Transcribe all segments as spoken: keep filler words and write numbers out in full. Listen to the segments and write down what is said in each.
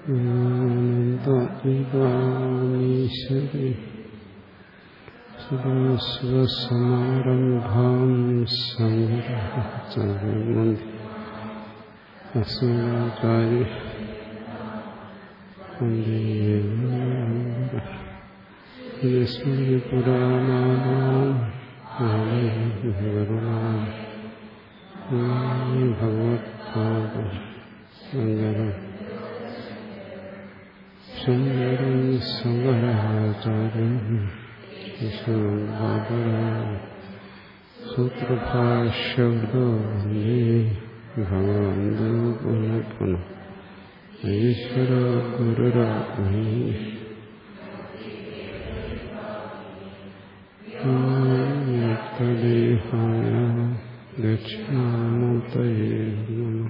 അനന്തീകാമീശ്വരി സ്വസമാരംഭാം സംഘമന്തി അസ്മദാചാര്യ സ്മൃതി പുരാണാനാം ഭഗവത്പാദ സങ്കരം സുന്ദരം സമരാചാര്യം സൂത്രഭാഷ്യവ്ദോ ഭഗവന്തോ പുനഃ പുനഃ ഈശ്വര ഗുരുരാജ്ഞി മുക്തദേഹായ ദക്ഷിണാമൂർത്തയേ നമഃ.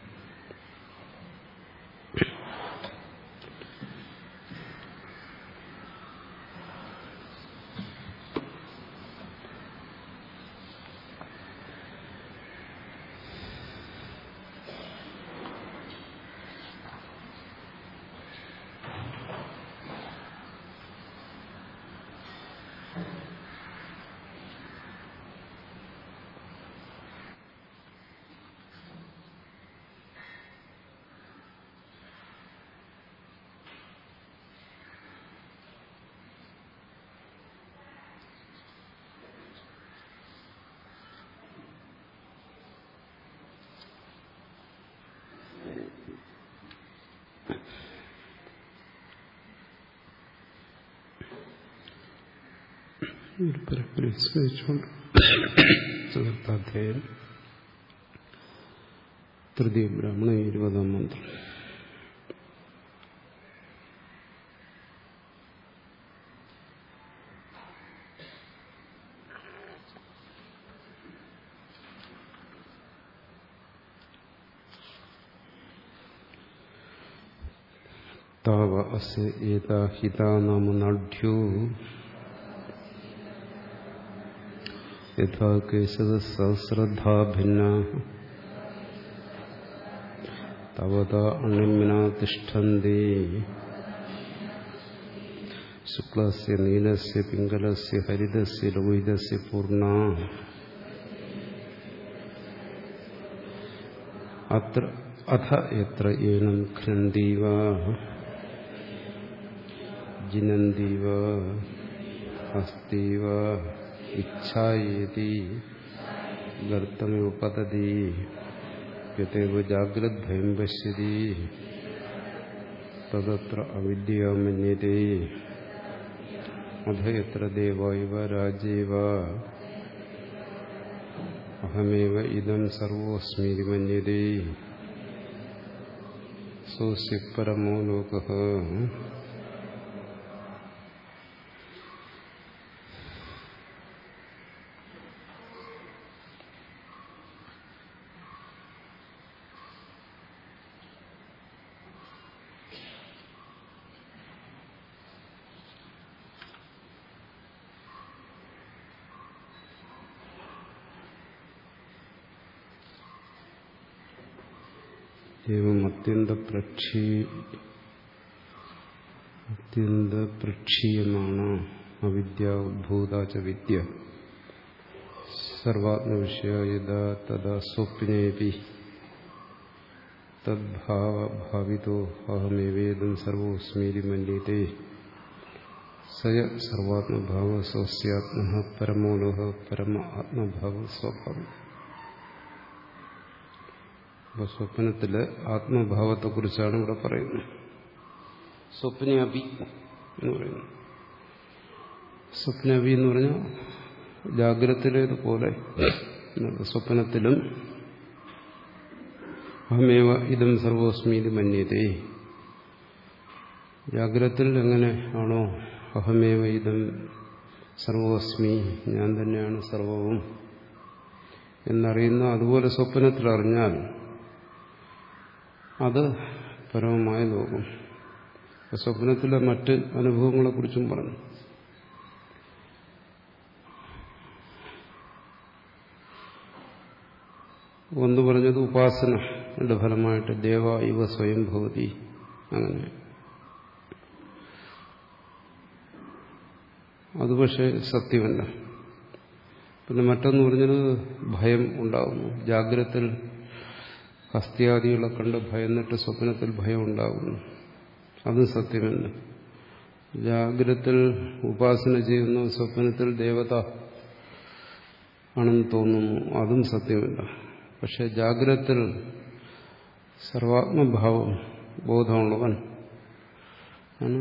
സ്മരിച്ചുകൊണ്ട് ചതുർത്ഥാധ്യായം തൃതീയ ബ്രാഹ്മണ ഇരുപതാം മന്ത്രം. താവ അസ്യ ഏതാ ഹിതാ നാമ നാഢ്യോ യഥാ കേശവ സഹസ്രധാ ഭിന്നാ തവതാ അണിമ്നാ തിഷ്ഠന്തി ശുക്ലസ്യ നീലസ്യ പിംഗലസ്യ ഹരിതസ്യ ലോഹിതസ്യ പൂർണ്ണാ അത്ര അഥ യത്ര ഏനം ഘ്നന്ദീവ ജിനന്ദീവ ഹസ്തീവ ഇച്ഛായേതി ഗർത്തമിവ പതതി യതേവ ജാഗ്രത് ഭയം പശ്യതി തദത്ര അവിദ്യയാ മന്യതേ അധ യത്ര ദേവൈവ രാജേവ അഹമേവ ഇദം സർവോസ്മീതി മന്യതേ സോസ്യ പരമോ ലോകഃ. ഏവം അത്യന്തപ്രക്ഷീ അത്യന്തപ്രക്ഷീയമാണ് അവിദ്യ ഉദ്ഭൂതാച വിദ്യ സർവാത്മവിഷയ യഥാ തഥാ സ്വപ്നേപി തദ്ഭാവഭാവിതോ അഹമേവേദം സർവോസ്മീതി മന്യതേ സയ സർവാത്മഭാവ സ്വസ്യാത്മഃ പരമോലോഹ പരമ ആത്മഭാവ സ്വഭാവം. അപ്പൊ സ്വപ്നത്തിലെ ആത്മഭാവത്തെക്കുറിച്ചാണ് ഇവിടെ പറയുന്നത്. സ്വപ്നഅഭി എന്ന് പറയുന്നു. സ്വപ്നഅഭി എന്ന് പറഞ്ഞാൽ ജാഗ്രതയിലേതുപോലെ സ്വപ്നത്തിലും അഹമേവ ഇദം സർവോസ്മീതി മന്യതേ. ജാഗ്രതത്തിൽ എങ്ങനെ ആണോ അഹമേവ ഇദം സർവോസ്മി, ഞാൻ തന്നെയാണ് സർവവും എന്നറിയുന്ന അതുപോലെ സ്വപ്നത്തിൽ അറിഞ്ഞാൽ അത് പരമമായ ലോകം. സ്വപ്നത്തിലെ മറ്റ് അനുഭവങ്ങളെക്കുറിച്ചും പറഞ്ഞു. ഒന്ന് പറഞ്ഞത് ഉപാസനയുടെ ഫലമായിട്ട് ദേവ ഇവ സ്വയം ഭവതി, അങ്ങനെ. അത് പക്ഷേ സത്യമല്ല. പിന്നെ മറ്റൊന്ന് പറഞ്ഞത് ഭയം ഉണ്ടാകുന്നു. ജാഗ്രതത്തിൽ ഹസ്ത്യാദികളെ കണ്ട് ഭയന്നിട്ട് സ്വപ്നത്തിൽ ഭയം ഉണ്ടാകുന്നു. അതും സത്യമല്ല. ജാഗ്രതത്തിൽ ഉപാസന ചെയ്യുന്നു, സ്വപ്നത്തിൽ ദേവത ആണെന്ന് തോന്നുന്നു, അതും സത്യമല്ല. പക്ഷെ ജാഗ്രതത്തിൽ സർവാത്മഭാവം ബോധമുള്ളവൻ ആണ്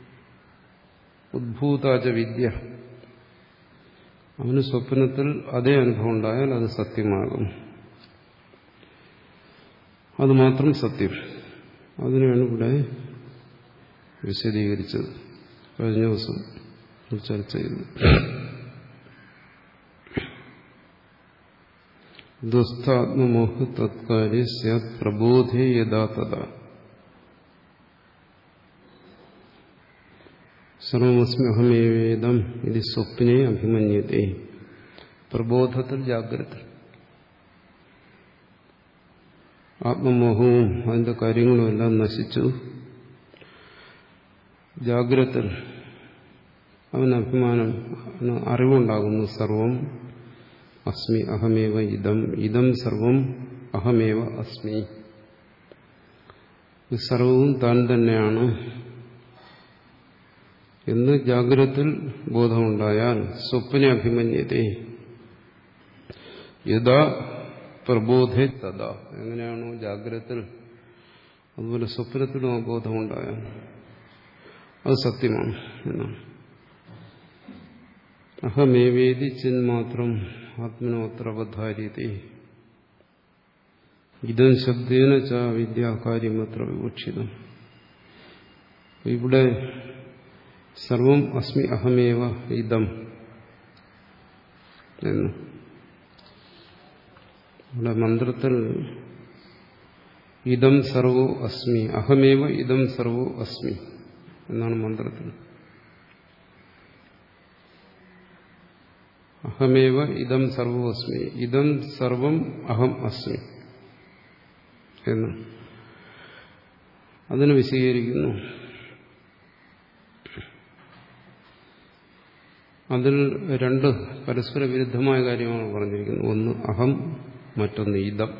ഉദ്ഭൂതാച വിദ്യ. അവന് സ്വപ്നത്തിൽ അതേ അനുഭവം ഉണ്ടായാൽ അത് സത്യമാകും. അത് മാത്രം സത്യം. അതിനെയാണ് ഇവിടെ വിശദീകരിച്ചത്. കഴിഞ്ഞ ദിവസം ചർച്ച ചെയ്തു. ദുസ്താത്മമോഹ തത്കാര്യ സ്യാത് പ്രബോധേ യഥാ തഥാ സർവമസ്മി അഹമേവേദം ഇത് സ്വപ്നെ അഭിമന്യത്തെ. പ്രബോധത്തിൽ ജാഗ്രത, ആത്മമോഹവും അതിന്റെ കാര്യങ്ങളും എല്ലാം നശിച്ചു. ജാഗ്രതത്തിൽ അവന് അഭിമാനം, അറിവുണ്ടാകുന്നു. സർവം അസ്മി അഹമേവ ഇദം, ഇദം സർവം അഹമേവ അസ്മി. സർവവും താൻ തന്നെയാണ് എന്ന് ജാഗ്രതത്തിൽ ബോധമുണ്ടായാൽ സ്വപ്നെ അഭിമന്യത്തെ യഥാ പ്രബോധേ തഥാ. എങ്ങനെയാണോ ജാഗ്രതത്തിൽ അതുപോലെ സ്വപ്നത്തിലും ആ ബോധമുണ്ടായാൽ അത് സത്യമാണ് എന്നാണ്. അഹമേവേദി ചിന്മാത്രം ആത്മനോത്ര അവധാര്യത്തെ ഇതം ശബ്ദേന ച വിദ്യാകാര്യമത്ര വിവക്ഷിതം. ഇവിടെ സർവം അസ്മി അഹമേവ ഇദം എന്ന് ഇവിടെ മന്ത്രത്തിൽ ഇദം സർവോ അസ്മി, അഹമേവ ഇദം സർവോ അസ്മി എന്നാണ് മന്ത്രത്തിൽ. അഹമേവ ഇദം സർവോ അസ്മി, ഇദം സർവം അഹം അസ്മി എന്ന് അതിന് വിശദീകരിക്കുന്നു. അതിൽ രണ്ട് പരസ്പര വിരുദ്ധമായ കാര്യമാണ് പറഞ്ഞിരിക്കുന്നത്. ഒന്ന് അഹം, മറ്റൊന്ന് ഇദം.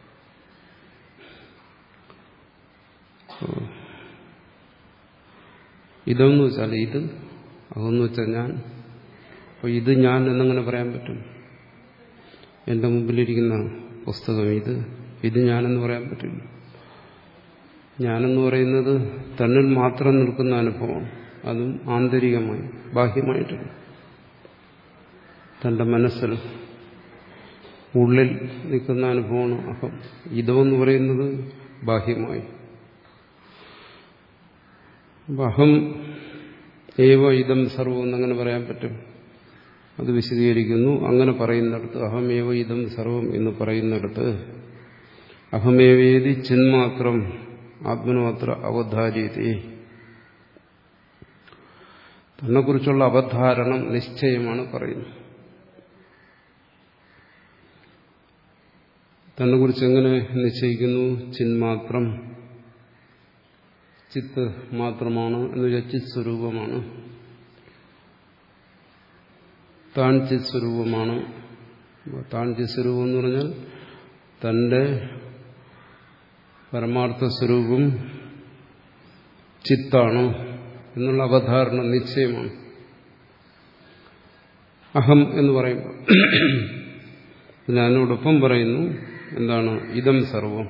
ഇദം എന്ന് വെച്ചാൽ ഇത്, അതെന്ന് വെച്ചാൽ ഞാൻ. അപ്പോൾ ഇത് ഞാൻ എന്നങ്ങനെ പറയാൻ പറ്റും? എൻ്റെ മുമ്പിലിരിക്കുന്ന പുസ്തകം ഇത്, ഇത് ഞാനെന്ന് പറയാൻ പറ്റില്ല. ഞാനെന്ന് പറയുന്നത് തന്നിൽ മാത്രം നിൽക്കുന്ന അനുഭവമാണ്. അതും ആന്തരികമായി, ബാഹ്യമായിട്ടില്ല. തൻ്റെ മനസ്സിൽ ഉള്ളിൽ നിൽക്കുന്ന അനുഭവമാണ് അഹം. ഇതെന്ന് പറയുന്നത് ബാഹ്യമായി. അഹം ഏവ ഇദം സർവം എന്നങ്ങനെ പറയാൻ പറ്റും? അത് വിശദീകരിക്കുന്നു. അങ്ങനെ പറയുന്നിടത്ത്, അഹമേവ ഇദം സർവം എന്ന് പറയുന്നിടത്ത്, അഹമേവേദി ചിന്മാത്രം ആത്മനോത്ര അവധാര്യത്തെ, തന്നെക്കുറിച്ചുള്ള അവധാരണം നിശ്ചയമാണ് പറയുന്നത്. തന്നെക്കുറിച്ച് എങ്ങനെ നിശ്ചയിക്കുന്നു? ചിന്മാത്രം, ചിത്ത് മാത്രമാണ് എന്ന് വെച്ചാൽ ചിത് സ്വരൂപമാണ്. താൻ ചിത് സ്വരൂപമാണ്. താൻ ചിത് സ്വരൂപം എന്ന് പറഞ്ഞാൽ തന്റെ പരമാർത്ഥ സ്വരൂപം ചിത്താണ് എന്നുള്ള അവധാരണം നിശ്ചയമാണ്. അഹം എന്ന് പറയുമ്പോൾ ഞാനോടൊപ്പം പറയുന്നു എന്താണ്? ഇദം സർവം.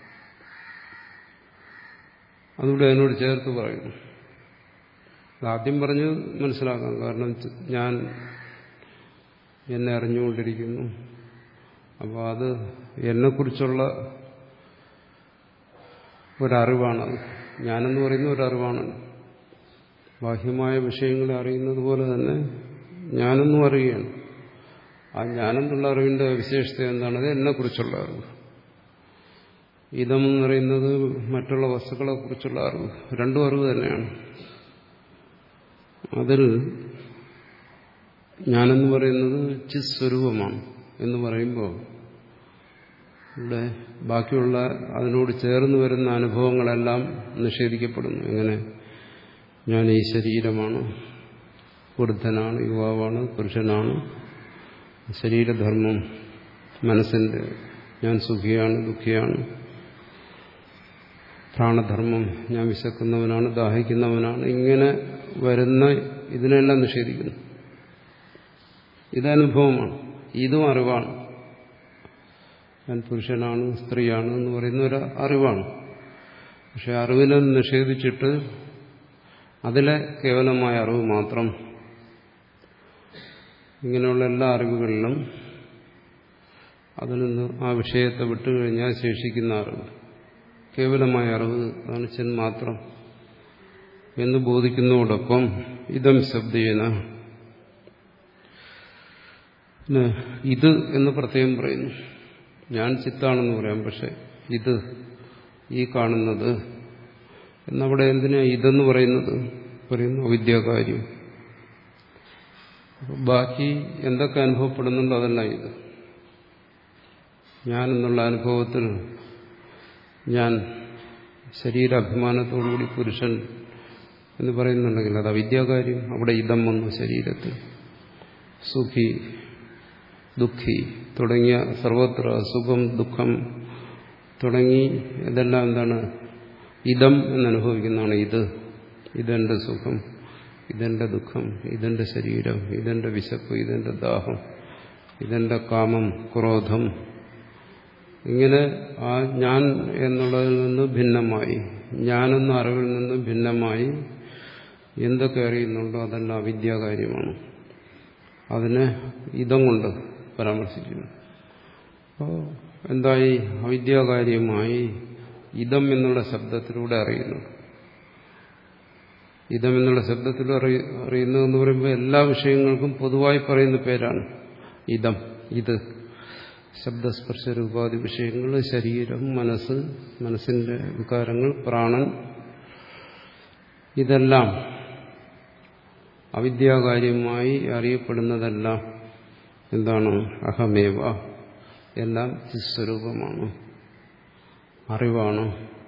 അതുകൂടെ അതിനോട് ചേർത്ത് പറയുന്നു. ആദ്യം പറഞ്ഞ് മനസ്സിലാക്കാം. കാരണം ഞാൻ എന്നെ അറിഞ്ഞുകൊണ്ടിരിക്കുന്നു. അപ്പോൾ അത് എന്നെക്കുറിച്ചുള്ള ഒരറിവാണത്. ഞാനെന്ന് പറയുന്ന ഒരറിവാണ്. ബാഹ്യമായ വിഷയങ്ങളെ അറിയുന്നത് പോലെ തന്നെ ഞാനെന്നും അറിയുകയാണ്. ആ ഞാനെന്നുള്ള അറിവിന്റെ വിശേഷത എന്താണത്? എന്നെക്കുറിച്ചുള്ള അറിവ്. ഇതെന്ന് പറയുന്നത് മറ്റുള്ള വസ്തുക്കളെ കുറിച്ചുള്ള അറിവ്. രണ്ടും അറിവ് തന്നെയാണ്. അതിൽ ഞാനെന്ന് പറയുന്നത് ചിത് സ്വരൂപമാണ് എന്ന് പറയുമ്പോൾ ഇവിടെ ബാക്കിയുള്ള അതിനോട് ചേർന്ന് വരുന്ന അനുഭവങ്ങളെല്ലാം നിഷേധിക്കപ്പെടുന്നു. എങ്ങനെ? ഞാൻ ഈ ശരീരമാണ്, വൃദ്ധനാണ്, യുവാവാണ്, പുരുഷനാണ്, ശരീരധർമ്മം, മനസ്സിന്റെ ഞാൻ സുഖിയാണ്, ദുഃഖിയാണ്, പ്രാണധർമ്മം, ഞാൻ വിശക്കുന്നവനാണ്, ദാഹിക്കുന്നവനാണ്, ഇങ്ങനെ വരുന്ന ഇതിനെല്ലാം നിഷേധിക്കുന്നു. ഇതനുഭവമാണ്, ഇതും അറിവാണ്. ഞാൻ പുരുഷനാണ്, സ്ത്രീയാണ് എന്ന് പറയുന്ന ഒരു അറിവാണ്. പക്ഷെ അറിവിനെ നിഷേധിച്ചിട്ട് അതിലെ കേവലമായ അറിവ് മാത്രം, ഇങ്ങനെയുള്ള എല്ലാ അറിവുകളിലും അതിൽ നിന്ന് ആ വിഷയത്തെ വിട്ടുകഴിഞ്ഞാൽ ശേഷിക്കുന്ന അറിവ്, കേവലമായ അറിവ്, അതാണ് ചിന്മാത്രം എന്ന് ബോധിക്കുന്നതോടൊപ്പം ഇതം ശബ്ദേന, ഇത് എന്ന് പ്രത്യേകം പറയുന്നു. ഞാൻ ചിത്താണെന്ന് പറയാം, പക്ഷെ ഇത്, ഈ കാണുന്നത് എന്നവിടെ എന്തിനാ ഇതെന്ന് പറയുന്നത്? പറയുന്നു അവിദ്യാകാര്യം. ബാക്കി എന്തൊക്കെ അനുഭവപ്പെടുന്നുണ്ടോ അതല്ല ഇത്. ഞാൻ എന്നുള്ള അനുഭവത്തിൽ ഞാൻ ശരീരാഭിമാനത്തോടുകൂടി പുരുഷൻ എന്ന് പറയുന്നുണ്ടെങ്കിൽ അത് അവിദ്യാകാര്യം. അവിടെ ഇതം വന്നു ശരീരത്തിൽ. സുഖി, ദുഃഖി തുടങ്ങിയ സർവത്ര സുഖം, ദുഃഖം തുടങ്ങി ഇതെല്ലാം എന്താണ്? ഇതം എന്നനുഭവിക്കുന്നതാണ്. ഇത്, ഇതെന്റെ സുഖം, ഇതെന്റെ ദുഃഖം, ഇതെന്റെ ശരീരം, ഇതെന്റെ വിശപ്പ്, ഇതെന്റെ ദാഹം, ഇതെന്റെ കാമം, ക്രോധം. ഇങ്ങനെ ആ ഞാൻ എന്നുള്ളതിൽ നിന്ന് ഭിന്നമായി, ഞാനെന്ന അറിവിൽ നിന്ന് ഭിന്നമായി എന്തൊക്കെ അറിയുന്നുണ്ടോ അതെല്ലാം അവിദ്യാകാര്യമാണ്. അതിനെ ഇതം കൊണ്ട് പരാമർശിക്കുന്നു. അപ്പോൾ എന്തായി? അവിദ്യാകാര്യമായി ഇതം എന്നുള്ള ശബ്ദത്തിലൂടെ അറിയുന്നു. ഇതം എന്നുള്ള ശബ്ദത്തിൽ അറിയുന്നതെന്ന് പറയുമ്പോൾ എല്ലാ വിഷയങ്ങൾക്കും പൊതുവായി പറയുന്ന പേരാണ് ഇതം. ഇത് ശബ്ദസ്പർശ രൂപാദി വിഷയങ്ങൾ, ശരീരം, മനസ്സ്, മനസ്സിന്റെ വികാരങ്ങൾ, പ്രാണൻ, ഇതെല്ലാം അവിദ്യാകാര്യമായി അറിയപ്പെടുന്നതെല്ലാം എന്താണ്? അഹമേവ, എല്ലാം ചിസ്വരൂപമാണ്, അറിവാണ്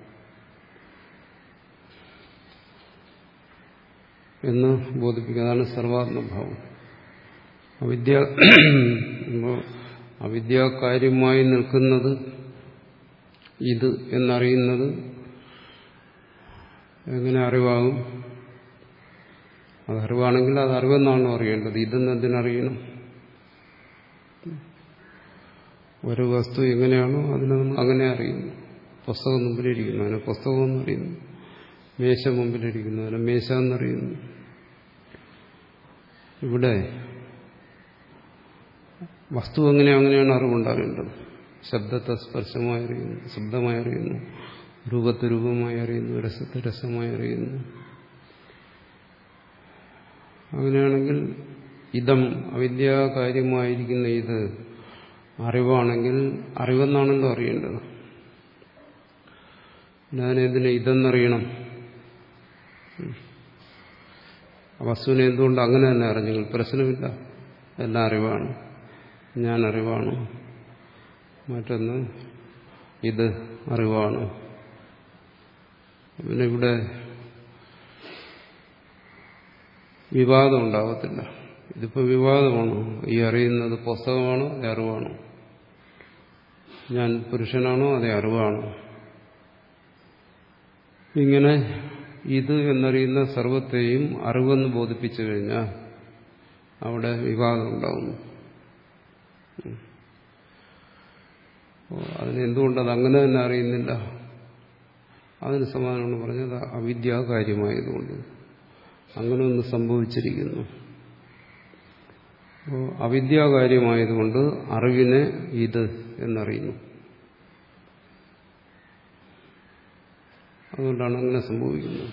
എന്ന് ബോധിപ്പിക്കുക. അതാണ് സർവാത്മഭാവം. അവിദ്യ അവിദ്യാകാര്യമായി നിൽക്കുന്നത് ഇത് എന്നറിയുന്നത് എങ്ങനെ അറിവാകും? അത് അറിവാണെങ്കിൽ അത് അറിവെന്നാണോ അറിയേണ്ടത്? ഇതെന്ന് എന്തിനറിയണം? ഒരു വസ്തു എങ്ങനെയാണോ അതിനെ നമ്മൾ അങ്ങനെ അറിയുന്നു. പുസ്തകം മുമ്പിലിരിക്കുന്നു, അതിനെ പുസ്തകം എന്നറിയുന്നു. മേശ മുമ്പിലിരിക്കുന്നു, അതിനെ മേശ എന്നറിയുന്നു. ഇവിടെ വസ്തു എങ്ങനെയോ അങ്ങനെയാണ് അറിവുണ്ടാകേണ്ടത്. ശബ്ദത്തെ സ്പർശമായി അറിയുന്നു, ശബ്ദമായി അറിയുന്നു, രൂപത്തെ രൂപമായി അറിയുന്നു, രസത്തെ രസമായി അറിയുന്നു. അങ്ങനെയാണെങ്കിൽ ഇതം അവിദ്യാകാര്യമായിരിക്കുന്ന ഇത് അറിവാണെങ്കിൽ അറിവെന്നാണല്ലോ അറിയേണ്ടത്. ഞാനെന്തിനെ ഇതെന്നറിയണം? വസ്തുവിനെ എന്തുകൊണ്ട് അങ്ങനെ തന്നെ അറിഞ്ഞെങ്കിൽ പ്രശ്നമില്ല. എല്ലാം അറിവാണ്, ഞാൻ അറിവാണ്. മറ്റൊന്ന് ഇത് അറിവാണ്. പിന്നെ ഇവിടെ വിവാദം ഉണ്ടാകത്തില്ല. ഇതിപ്പോൾ വിവാദമാണോ? ഈ അറിയുന്നത് പുസ്തകമാണോ അതേ അറിവാണോ? ഞാൻ പുരുഷനാണോ അതേ അറിവാണോ? ഇങ്ങനെ ഇത് എന്നറിയുന്ന സർവത്തെയും അറിവെന്ന് ബോധിപ്പിച്ചു കഴിഞ്ഞാൽ അവിടെ വിവാദം ഉണ്ടാകുന്നു. അതിനെന്തുകൊണ്ടത് അങ്ങനെ തന്നെ അറിയുന്നില്ല? അതിന് സമാധാനമാണ് പറഞ്ഞത് അവിദ്യാകാര്യമായതുകൊണ്ട്. അങ്ങനെ ഒന്ന് സംഭവിച്ചിരിക്കുന്നു. അപ്പോൾ അവിദ്യാകാര്യമായതുകൊണ്ട് അറിവിനെ ഇത് എന്നറിയുന്നു. അതുകൊണ്ടാണ് അങ്ങനെ സംഭവിക്കുന്നത്.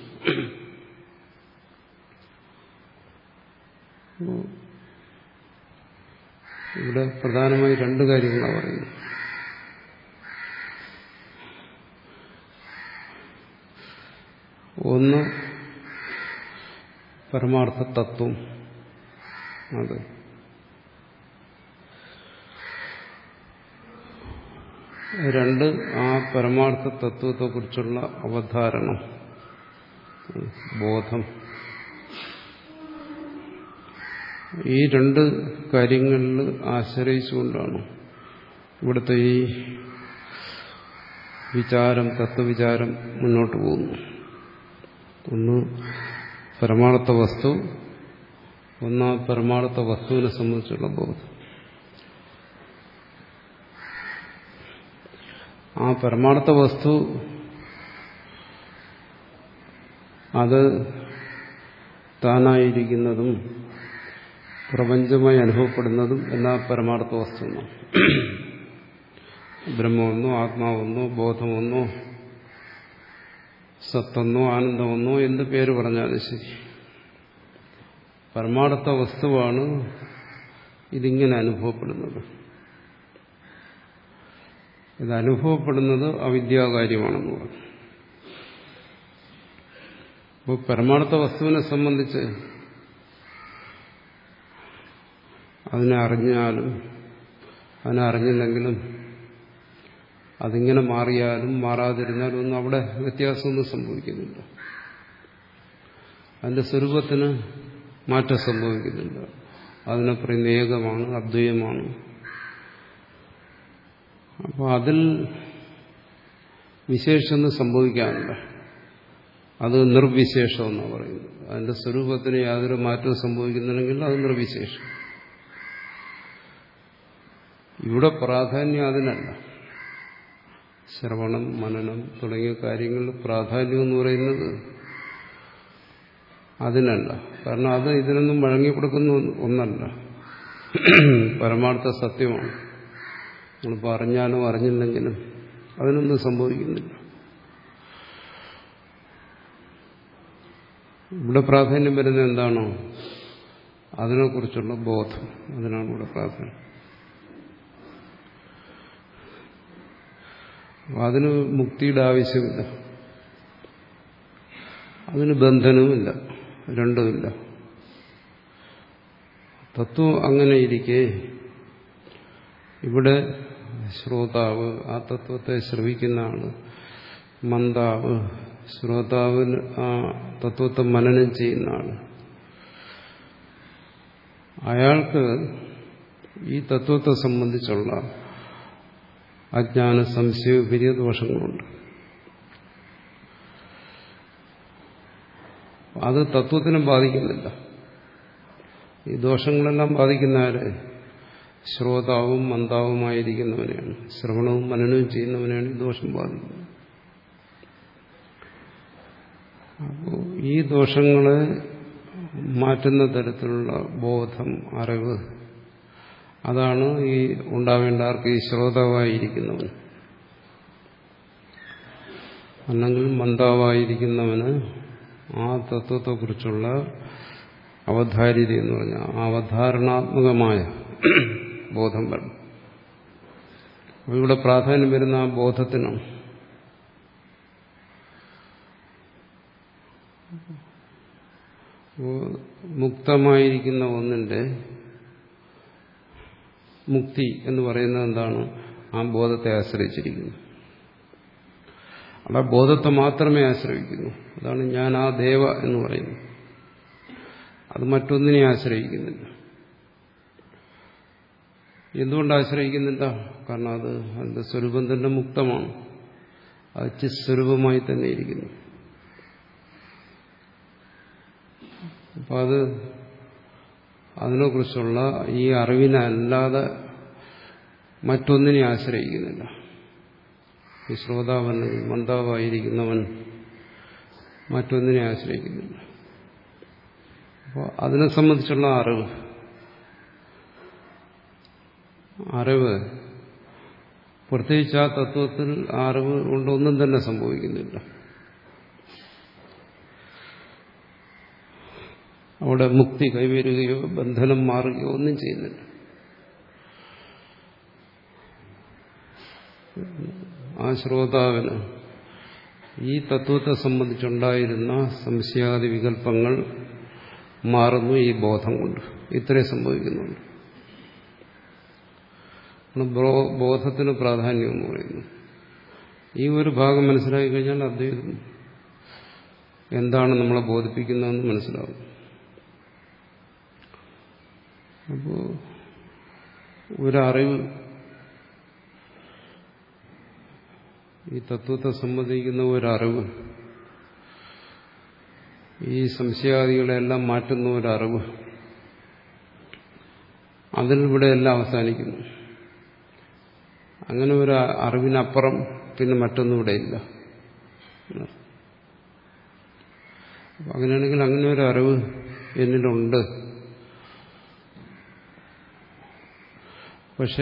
ഇവിടെ പ്രധാനമായി രണ്ട് കാര്യങ്ങളാണ് പറയുന്നത്. ഒന്ന് പരമാർത്ഥ തത്വം, അത് രണ്ട്, ആ പരമാർത്ഥ തത്വത്തെക്കുറിച്ചുള്ള അവധാരണം, ബോധം. ഈ രണ്ട് കാര്യങ്ങളിൽ ആശ്രയിച്ചുകൊണ്ടാണ് ഇവിടുത്തെ ഈ വിചാരം, തത്വവിചാരം മുന്നോട്ട് പോകുന്നു. ഒന്ന് പരമാർത്ഥ വസ്തു, ഒന്ന് പരമാർത്ഥ വസ്തുവിനെ സംബന്ധിച്ചുള്ള ബോധം. ആ പരമാർത്ഥ വസ്തു അത് താനായിരിക്കുന്നതും പ്രപഞ്ചമായി അനുഭവപ്പെടുന്നതും എന്നാ പരമാർത്ഥ വസ്തു. ബ്രഹ്മമെന്നോ ആത്മാവെന്നോ ബോധമെന്നോ സത്തെന്നോ ആനന്ദമെന്നോ എന്ത് പേര് പറഞ്ഞാലും ശരി, പരമാർത്ഥ വസ്തുവാണ് ഇതിങ്ങനെ അനുഭവപ്പെടുന്നത്. ഇത് അനുഭവപ്പെടുന്നത് അവിദ്യാകാര്യമാണെന്ന് പറഞ്ഞു. അപ്പോൾ പരമാർത്ഥ വസ്തുവിനെ സംബന്ധിച്ച് അതിനെ അറിഞ്ഞാലും അതിനെ അറിഞ്ഞില്ലെങ്കിലും അതിങ്ങനെ മാറിയാലും മാറാതിരുന്നാലും ഒന്നും അവിടെ വ്യത്യാസമൊന്നും സംഭവിക്കുന്നില്ല. അതിന്റെ സ്വരൂപത്തിന് മാറ്റം സംഭവിക്കുന്നില്ല. അതിനെ പറയുന്ന ഏകമാണ്, അദ്വൈതമാണ്. അപ്പോൾ അതിൽ വിശേഷമൊന്നും സംഭവിക്കാനില്ല. അത് നിർവിശേഷം എന്നാണ് പറയുന്നത്. അതിന്റെ സ്വരൂപത്തിന് യാതൊരു മാറ്റവും സംഭവിക്കുന്നുണ്ടെങ്കിൽ അത് നിർവിശേഷം. ഇവിടെ പ്രാധാന്യം അതിനല്ല. ശ്രവണം, മനനം തുടങ്ങിയ കാര്യങ്ങളിൽ പ്രാധാന്യം എന്ന് പറയുന്നത് അതിനല്ല. കാരണം അത് ഇതിനൊന്നും വഴങ്ങിക്കൊടുക്കുന്ന ഒന്നല്ല, പരമാർത്ഥ സത്യമാണ്. നമ്മളിപ്പോൾ അറിഞ്ഞാലും അറിഞ്ഞില്ലെങ്കിലും അതിനൊന്നും സംഭവിക്കുന്നില്ല. ഇവിടെ പ്രാധാന്യം വരുന്നത് എന്താണോ അതിനെക്കുറിച്ചുള്ള ബോധം, അതിനാണ് ഇവിടെ പ്രാധാന്യം. അതിന് മുക്തിയുടെ ആവശ്യമില്ല, അതിന് ബന്ധനവുമില്ല, രണ്ടുമില്ല. തത്വം അങ്ങനെ ഇരിക്കെ ഇവിടെ ശ്രോതാവ്, ആ തത്വത്തെ ശ്രവിക്കുന്ന ആള്, മന്ദാവ്, ശ്രോതാവിന് ആ തത്വത്തെ മനനം ചെയ്യുന്ന ആള്, അയാൾക്ക് ഈ തത്വത്തെ സംബന്ധിച്ചുള്ള അജ്ഞാന സംശയ വിപരീത ദോഷങ്ങളുണ്ട്. അത് തത്വത്തിനും ബാധിക്കുന്നില്ല. ഈ ദോഷങ്ങളെല്ലാം ബാധിക്കുന്ന ആരെ? ശ്രോതാവും മന്ദാവുമായിരിക്കുന്നവനെയാണ്, ശ്രവണവും മനനവും ചെയ്യുന്നവനെയാണ് ഈ ദോഷം ബാധിക്കുന്നത്. അപ്പോൾ ഈ ദോഷങ്ങളെ മാറ്റുന്ന തരത്തിലുള്ള ബോധം, അറിവ്, അതാണ് ഈ ഉണ്ടാവേണ്ട ആർക്ക്? ഈ ശ്രോതാവായിരിക്കുന്നവന്. അല്ലെങ്കിൽ മന്ദാവായിരിക്കുന്നവന് ആ തത്വത്തെക്കുറിച്ചുള്ള അവധാരിത എന്ന് പറഞ്ഞാൽ അവധാരണാത്മകമായ ബോധം വരണം. ഇവിടെ പ്രാധാന്യം വരുന്ന ആ ബോധത്തിനാണ്. മുക്തമായിരിക്കുന്ന ഒന്നിന്റെ മുക്തി എന്ന് പറയുന്നത് എന്താണ്? ആ ബോധത്തെ ആശ്രയിച്ചിരിക്കുന്നു. അവിടെ ബോധത്തെ മാത്രമേ ആശ്രയിക്കുന്നു. അതാണ് ഞാൻ ആ ദേവ എന്ന് പറയുന്നത്. അത് മറ്റൊന്നിനെ ആശ്രയിക്കുന്നില്ല. എന്തുകൊണ്ട് ആശ്രയിക്കുന്നില്ല? കാരണം അത് അതിന്റെ സ്വരൂപം തന്നെ മുക്തമാണ്. അത് ചിസ്വരൂപമായി തന്നെ ഇരിക്കുന്നു. അപ്പം അത് അതിനെക്കുറിച്ചുള്ള ഈ അറിവിനല്ലാതെ മറ്റൊന്നിനെ ആശ്രയിക്കുന്നില്ല. ഈ ശ്രോതാവൻ, മന്ദാവായിരിക്കുന്നവൻ മറ്റൊന്നിനെ ആശ്രയിക്കുന്നില്ല. അപ്പോൾ അതിനെ സംബന്ധിച്ചുള്ള അറിവ് അറിവ് പ്രത്യേകിച്ച് ആ തത്വത്തിൽ അറിവ് കൊണ്ടൊന്നും തന്നെ സംഭവിക്കുന്നില്ല. അവിടെ മുക്തി കൈവരുകയോ ബന്ധനം മാറുകയോ ഒന്നും ചെയ്യുന്നില്ല. ആ ശ്രോതാവിന് ഈ തത്വത്തെ സംബന്ധിച്ചുണ്ടായിരുന്ന സംശയാദി വികല്പങ്ങൾ മാറുന്നു ഈ ബോധം കൊണ്ട്. ഇത്രേ സംഭവിക്കുന്നുണ്ട്. ബോധത്തിന് പ്രാധാന്യം എന്ന് പറയുന്നു. ഈ ഒരു ഭാഗം മനസ്സിലാക്കി കഴിഞ്ഞാൽ അദ്വൈതം എന്താണ് നമ്മളെ ബോധിപ്പിക്കുന്നതെന്ന് മനസ്സിലാവും. അപ്പോൾ ഒരറിവ്, ഈ തത്വത്തെ സംബന്ധിക്കുന്ന ഒരറിവ്, ഈ സംശയാദികളെല്ലാം മാറ്റുന്ന ഒരറിവ്, അതിൽ ഇവിടെ എല്ലാം അവസാനിക്കുന്നു. അങ്ങനെ ഒരു അറിവിനപ്പുറം പിന്നെ മറ്റൊന്നും ഇവിടെ ഇല്ല. അങ്ങനെയാണെങ്കിൽ അങ്ങനെ ഒരു അറിവ് എന്നിലുണ്ട്. പക്ഷെ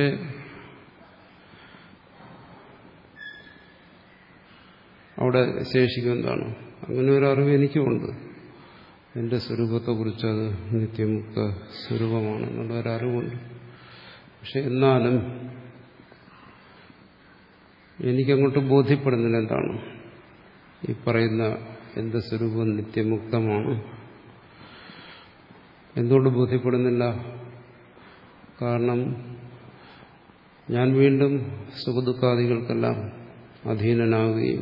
അവിടെ ശേഷിക്കും എന്താണ്? അങ്ങനെ ഒരു അറിവ് എനിക്കുമുണ്ട്. എന്റെ സ്വരൂപത്തെക്കുറിച്ച് അത് നിത്യമുക്ത സ്വരൂപമാണ് എന്നുള്ള ഒരറിവുണ്ട്. പക്ഷെ എന്നാലും എനിക്കങ്ങോട്ട് ബോധ്യപ്പെടുന്നില്ല എന്താണ് ഈ പറയുന്ന എന്റെ സ്വരൂപം നിത്യമുക്തമാണ്. എന്തുകൊണ്ട് ബോധ്യപ്പെടുന്നില്ല? കാരണം ഞാൻ വീണ്ടും സുഖദുഃഖാദികൾക്കെല്ലാം അധീനനാവുകയും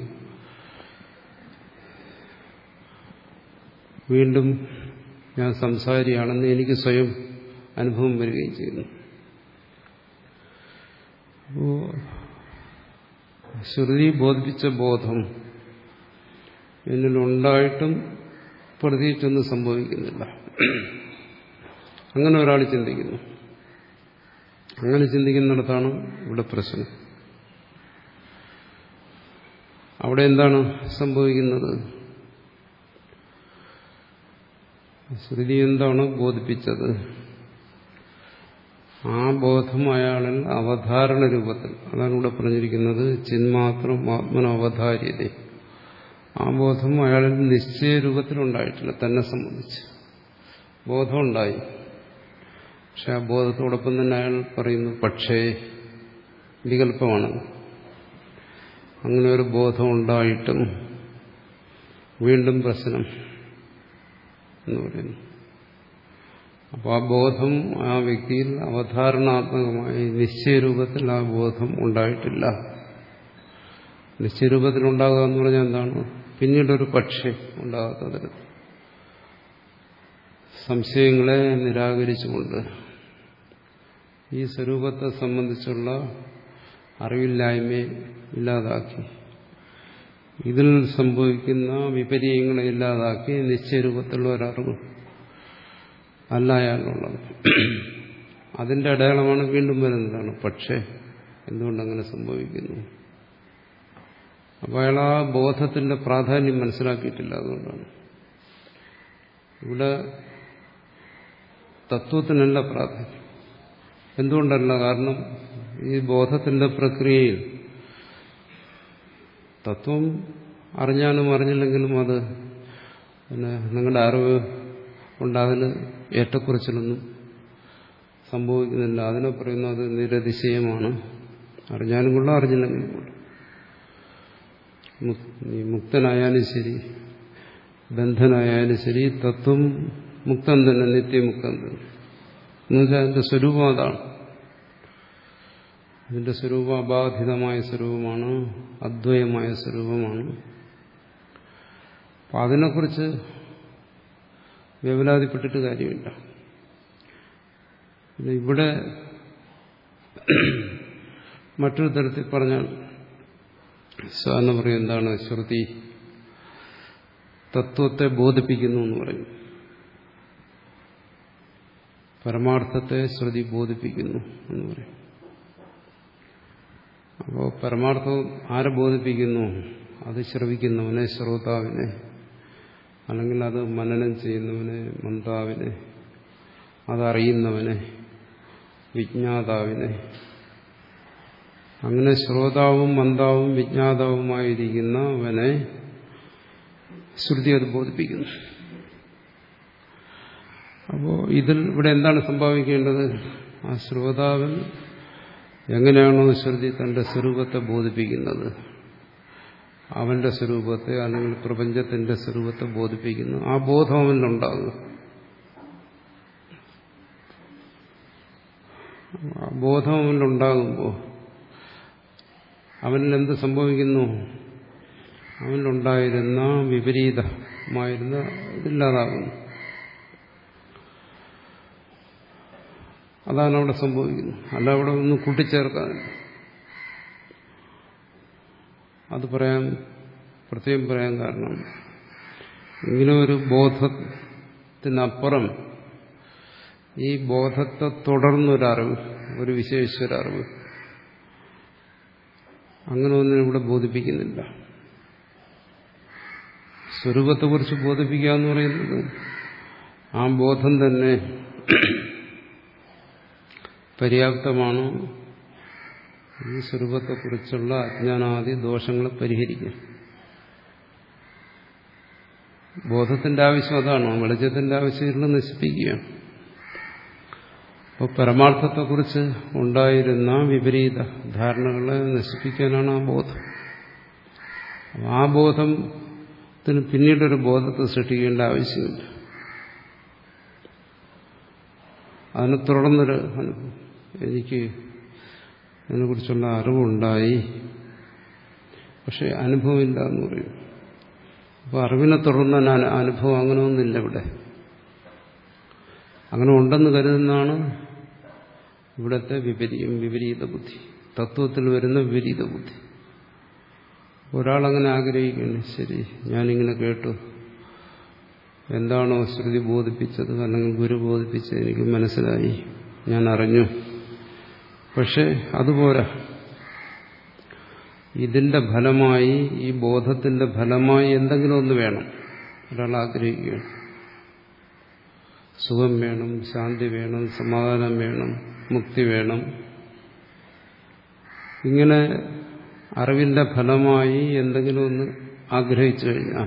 വീണ്ടും ഞാൻ സംസാരിയാണെന്ന് എനിക്ക് സ്വയം അനുഭവം വരികയും ചെയ്യുന്നു. അപ്പോൾ ശ്രുതി ബോധിപ്പിച്ച ബോധം എന്നിലുണ്ടായിട്ടും പ്രത്യേകിച്ചൊന്നും സംഭവിക്കുന്നില്ല. അങ്ങനെ ഒരാൾ ചിന്തിക്കുന്നു. അങ്ങനെ ചിന്തിക്കുന്നിടത്താണ് ഇവിടെ പ്രശ്നം. അവിടെ എന്താണ് സംഭവിക്കുന്നത്? ശ്രുതി എന്താണ് ബോധിപ്പിച്ചത്? ആ ബോധം അയാളിൽ അവധാരണ രൂപത്തിൽ, അതാണ് ഇവിടെ പറഞ്ഞിരിക്കുന്നത്, ചിന്മാത്രം ആത്മനവധാര്യത. ആ ബോധം അയാളിൽ നിശ്ചയ രൂപത്തിലുണ്ടായിട്ടില്ല. തന്നെ സംബന്ധിച്ച് ബോധമുണ്ടായി. പക്ഷെ ആ ബോധത്തോടൊപ്പം തന്നെ അയാൾ പറയുന്നു പക്ഷേ വികല്പമാണ്. അങ്ങനെ ഒരു ബോധം ഉണ്ടായിട്ടും വീണ്ടും പ്രശ്നം എന്ന് പറയുന്നു. അപ്പോൾ ആ ബോധം ആ വ്യക്തിയിൽ അവധാരണാത്മകമായി നിശ്ചയരൂപത്തിൽ ആ ബോധം ഉണ്ടായിട്ടില്ല. നിശ്ചയരൂപത്തിൽ ഉണ്ടാകുക എന്ന് പറഞ്ഞാൽ എന്താണ്? പിന്നീടൊരു പക്ഷേ ഉണ്ടാകാത്ത തരത്തിൽ സംശയങ്ങളെ നിരാകരിച്ചുകൊണ്ട് ഈ സ്വരൂപത്തെ സംബന്ധിച്ചുള്ള അറിവില്ലായ്മയെ ഇല്ലാതാക്കി, ഇതിൽ സംഭവിക്കുന്ന വിപര്യങ്ങളെ ഇല്ലാതാക്കി നിശ്ചയരൂപത്തിലുള്ള ഒരറിവ് അല്ല അയാളുള്ളത്. അതിന്റെ അടയാളമാണ് വീണ്ടും വരുന്നതാണ് പക്ഷേ എന്തുകൊണ്ടങ്ങനെ സംഭവിക്കുന്നു. അപ്പോൾ അയാൾ ആ ബോധത്തിന്റെ പ്രാധാന്യം മനസ്സിലാക്കിയിട്ടില്ല. അതുകൊണ്ടാണ് ഇവിടെ തത്വത്തിനല്ല പ്രാധാന്യം. എന്തുകൊണ്ടല്ല? കാരണം ഈ ബോധത്തിന്റെ പ്രക്രിയയിൽ തത്വം അറിഞ്ഞാലും അറിഞ്ഞില്ലെങ്കിലും അത് പിന്നെ നിങ്ങളുടെ അറിവ് കൊണ്ട് അതിന് ഏറ്റക്കുറച്ചിലൊന്നും സംഭവിക്കുന്നില്ല. അതിനെ പറയുന്നത് അത് നിരതിശയമാണ്. അറിഞ്ഞാലും കൊള്ളാം, അറിഞ്ഞില്ലെങ്കിലും കൊള്ളാം. മുക്തനായാലും ശരി, ബന്ധനായാലും ശരി, തത്വം മുക്തം തന്നെ, നിത്യമുക്തം തന്നെ. എന്നുവെച്ചാൽ അതിന്റെ സ്വരൂപം അതാണ്. അതിന്റെ സ്വരൂപം അബാധിതമായ സ്വരൂപമാണ്, അദ്വയമായ സ്വരൂപമാണ്. അപ്പം അതിനെക്കുറിച്ച് വേവലാതിപ്പെട്ടിട്ട് കാര്യമില്ല. പിന്നെ ഇവിടെ മറ്റൊരു തരത്തിൽ പറഞ്ഞാൽ സാധാരണ പറയും എന്താണ് ശ്രുതി തത്വത്തെ ബോധിപ്പിക്കുന്നു എന്ന് പറയും. പരമാർത്ഥത്തെ ശ്രുതി ബോധിപ്പിക്കുന്നു എന്ന് പറയും. അപ്പോൾ പരമാർത്ഥം ആരെ ബോധിപ്പിക്കുന്നു? അത് ശ്രവിക്കുന്നവനെ, ശ്രോതാവിനെ, അല്ലെങ്കിൽ അത് മനനം ചെയ്യുന്നവനെ, മന്ദാവിനെ, അതറിയുന്നവനെ, വിജ്ഞാതാവിനെ. അങ്ങനെ ശ്രോതാവും മന്ദാവും വിജ്ഞാതാവുമായിരിക്കുന്നവനെ ശ്രുതി അത് ബോധിപ്പിക്കുന്നു. അപ്പോൾ ഇതിൽ ഇവിടെ എന്താണ് സംഭവിക്കേണ്ടത്? ആ ശ്രോതാവിൽ എങ്ങനെയാണോ ശ്രുതി തന്റെ സ്വരൂപത്തെ ബോധിപ്പിക്കുന്നത്, അവന്റെ സ്വരൂപത്തെ അല്ലെങ്കിൽ പ്രപഞ്ചത്തിന്റെ സ്വരൂപത്തെ ബോധിപ്പിക്കുന്നു, ആ ബോധം അവനിലുണ്ടാകുക. ബോധം അവനിലുണ്ടാകുമ്പോൾ അവനിൽ എന്ത് സംഭവിക്കുന്നു? അവനിലുണ്ടായിരുന്ന വിപരീതമായിരുന്ന ഇതില്ലാതാകുന്നു. അതാണ് അവിടെ സംഭവിക്കുന്നത്. അല്ല അവിടെ ഒന്നും കൂട്ടിച്ചേർക്കാനില്ല. അത് പറയാൻ പ്രത്യേകം പറയാൻ കാരണം ഇങ്ങനെ ഒരു ബോധത്തിനപ്പുറം ഈ ബോധത്തെ തുടർന്നൊരറിവ്, ഒരു വിശേഷൊരറിവ്, അങ്ങനെ ഒന്നും ഇവിടെ ബോധിപ്പിക്കുന്നില്ല. സ്വരൂപത്തെക്കുറിച്ച് ബോധിപ്പിക്കുക എന്ന് പറയുന്നത് ആ ബോധം തന്നെ പര്യാപ്തമാണോ ഈ സ്വരൂപത്തെക്കുറിച്ചുള്ള അജ്ഞാനാദി ദോഷങ്ങളെ പരിഹരിക്കും. ബോധത്തിന്റെ ആവശ്യം അതാണോ? വെളിച്ചത്തിന്റെ ആവശ്യമില്ല, നശിപ്പിക്കുകയാണ്. അപ്പോൾ പരമാർത്ഥത്തെക്കുറിച്ച് ഉണ്ടായിരുന്ന വിപരീത ധാരണകളെ നശിപ്പിക്കാനാണ് ആ ബോധം. ആ ബോധത്തിന് പിന്നീടൊരു ബോധത്തെ സൃഷ്ടിക്കേണ്ട ആവശ്യമില്ല. അതിനെ തുടർന്നൊരു അനുഭവം, എനിക്ക് അതിനെക്കുറിച്ചുള്ള അറിവുണ്ടായി, പക്ഷെ അനുഭവമില്ല എന്ന് പറയും. അപ്പോൾ അറിവിനെ തുടർന്ന അനുഭവം അങ്ങനെ ഒന്നുമില്ല ഇവിടെ. അങ്ങനെ ഉണ്ടെന്ന് കരുതുന്നതാണ് ഇവിടുത്തെ വിപരീയം, വിപരീത ബുദ്ധി, തത്വത്തിൽ വരുന്ന വിപരീത ബുദ്ധി. ഒരാളങ്ങനെ ആഗ്രഹിക്കുന്നു, ശരി ഞാനിങ്ങനെ കേട്ടു, എന്താണോ ശ്രുതി ബോധിപ്പിച്ചത് അല്ലെങ്കിൽ ഗുരു ബോധിപ്പിച്ചത് എനിക്ക് മനസ്സിലായി, ഞാൻ അറിഞ്ഞു. പക്ഷെ അതുപോരാ, ഇതിന്റെ ഫലമായി, ഈ ബോധത്തിന്റെ ഫലമായി എന്തെങ്കിലും ഒന്ന് വേണം. ഒരാൾ ആഗ്രഹിക്കുകയാണ്, സുഖം വേണം, ശാന്തി വേണം, സമാധാനം വേണം, മുക്തി വേണം. ഇങ്ങനെ അറിവിന്റെ ഫലമായി എന്തെങ്കിലും ഒന്ന് ആഗ്രഹിച്ചു കഴിഞ്ഞാൽ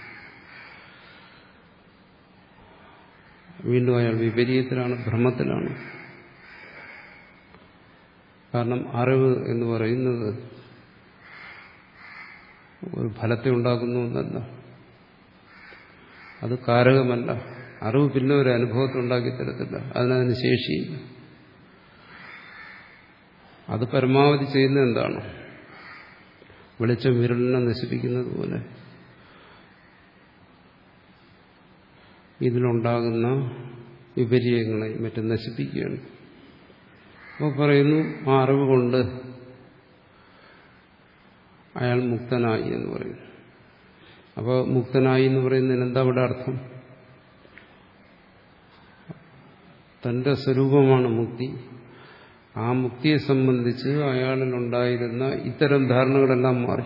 വീണ്ടും അയാൾ വിപരീതത്തിലാണ്, ഭ്രമത്തിലാണ്. കാരണം അറിവ് എന്ന് പറയുന്നത് ഒരു ഫലത്തെ ഉണ്ടാക്കുന്ന ഒന്നല്ല, അത് കാരകമല്ല. അറിവ് പിന്നെ ഒരു അനുഭവത്തെ ഉണ്ടാക്കി തരത്തില്ല, അതിനതിന് ശേഷിയില്ല. അത് പരമാവധി ചെയ്യുന്നത് എന്താണ്? വെളിച്ചം വിരലിനെ നശിപ്പിക്കുന്നത് പോലെ ഇതിലുണ്ടാകുന്ന വിപര്യങ്ങളെ മറ്റും നശിപ്പിക്കുകയാണ്. അപ്പോൾ പറയുന്നു, ആ അറിവ് കൊണ്ട് അയാൾ മുക്തനായി എന്ന് പറയുന്നു. അപ്പോൾ മുക്തനായി എന്ന് പറയുന്നതിന് എന്താ ഇവിടെ അർത്ഥം? തന്റെ സ്വരൂപമാണ് മുക്തി. ആ മുക്തിയെ സംബന്ധിച്ച് അയാളിലുണ്ടായിരുന്ന ഇത്തരം ധാരണകളെല്ലാം മാറി.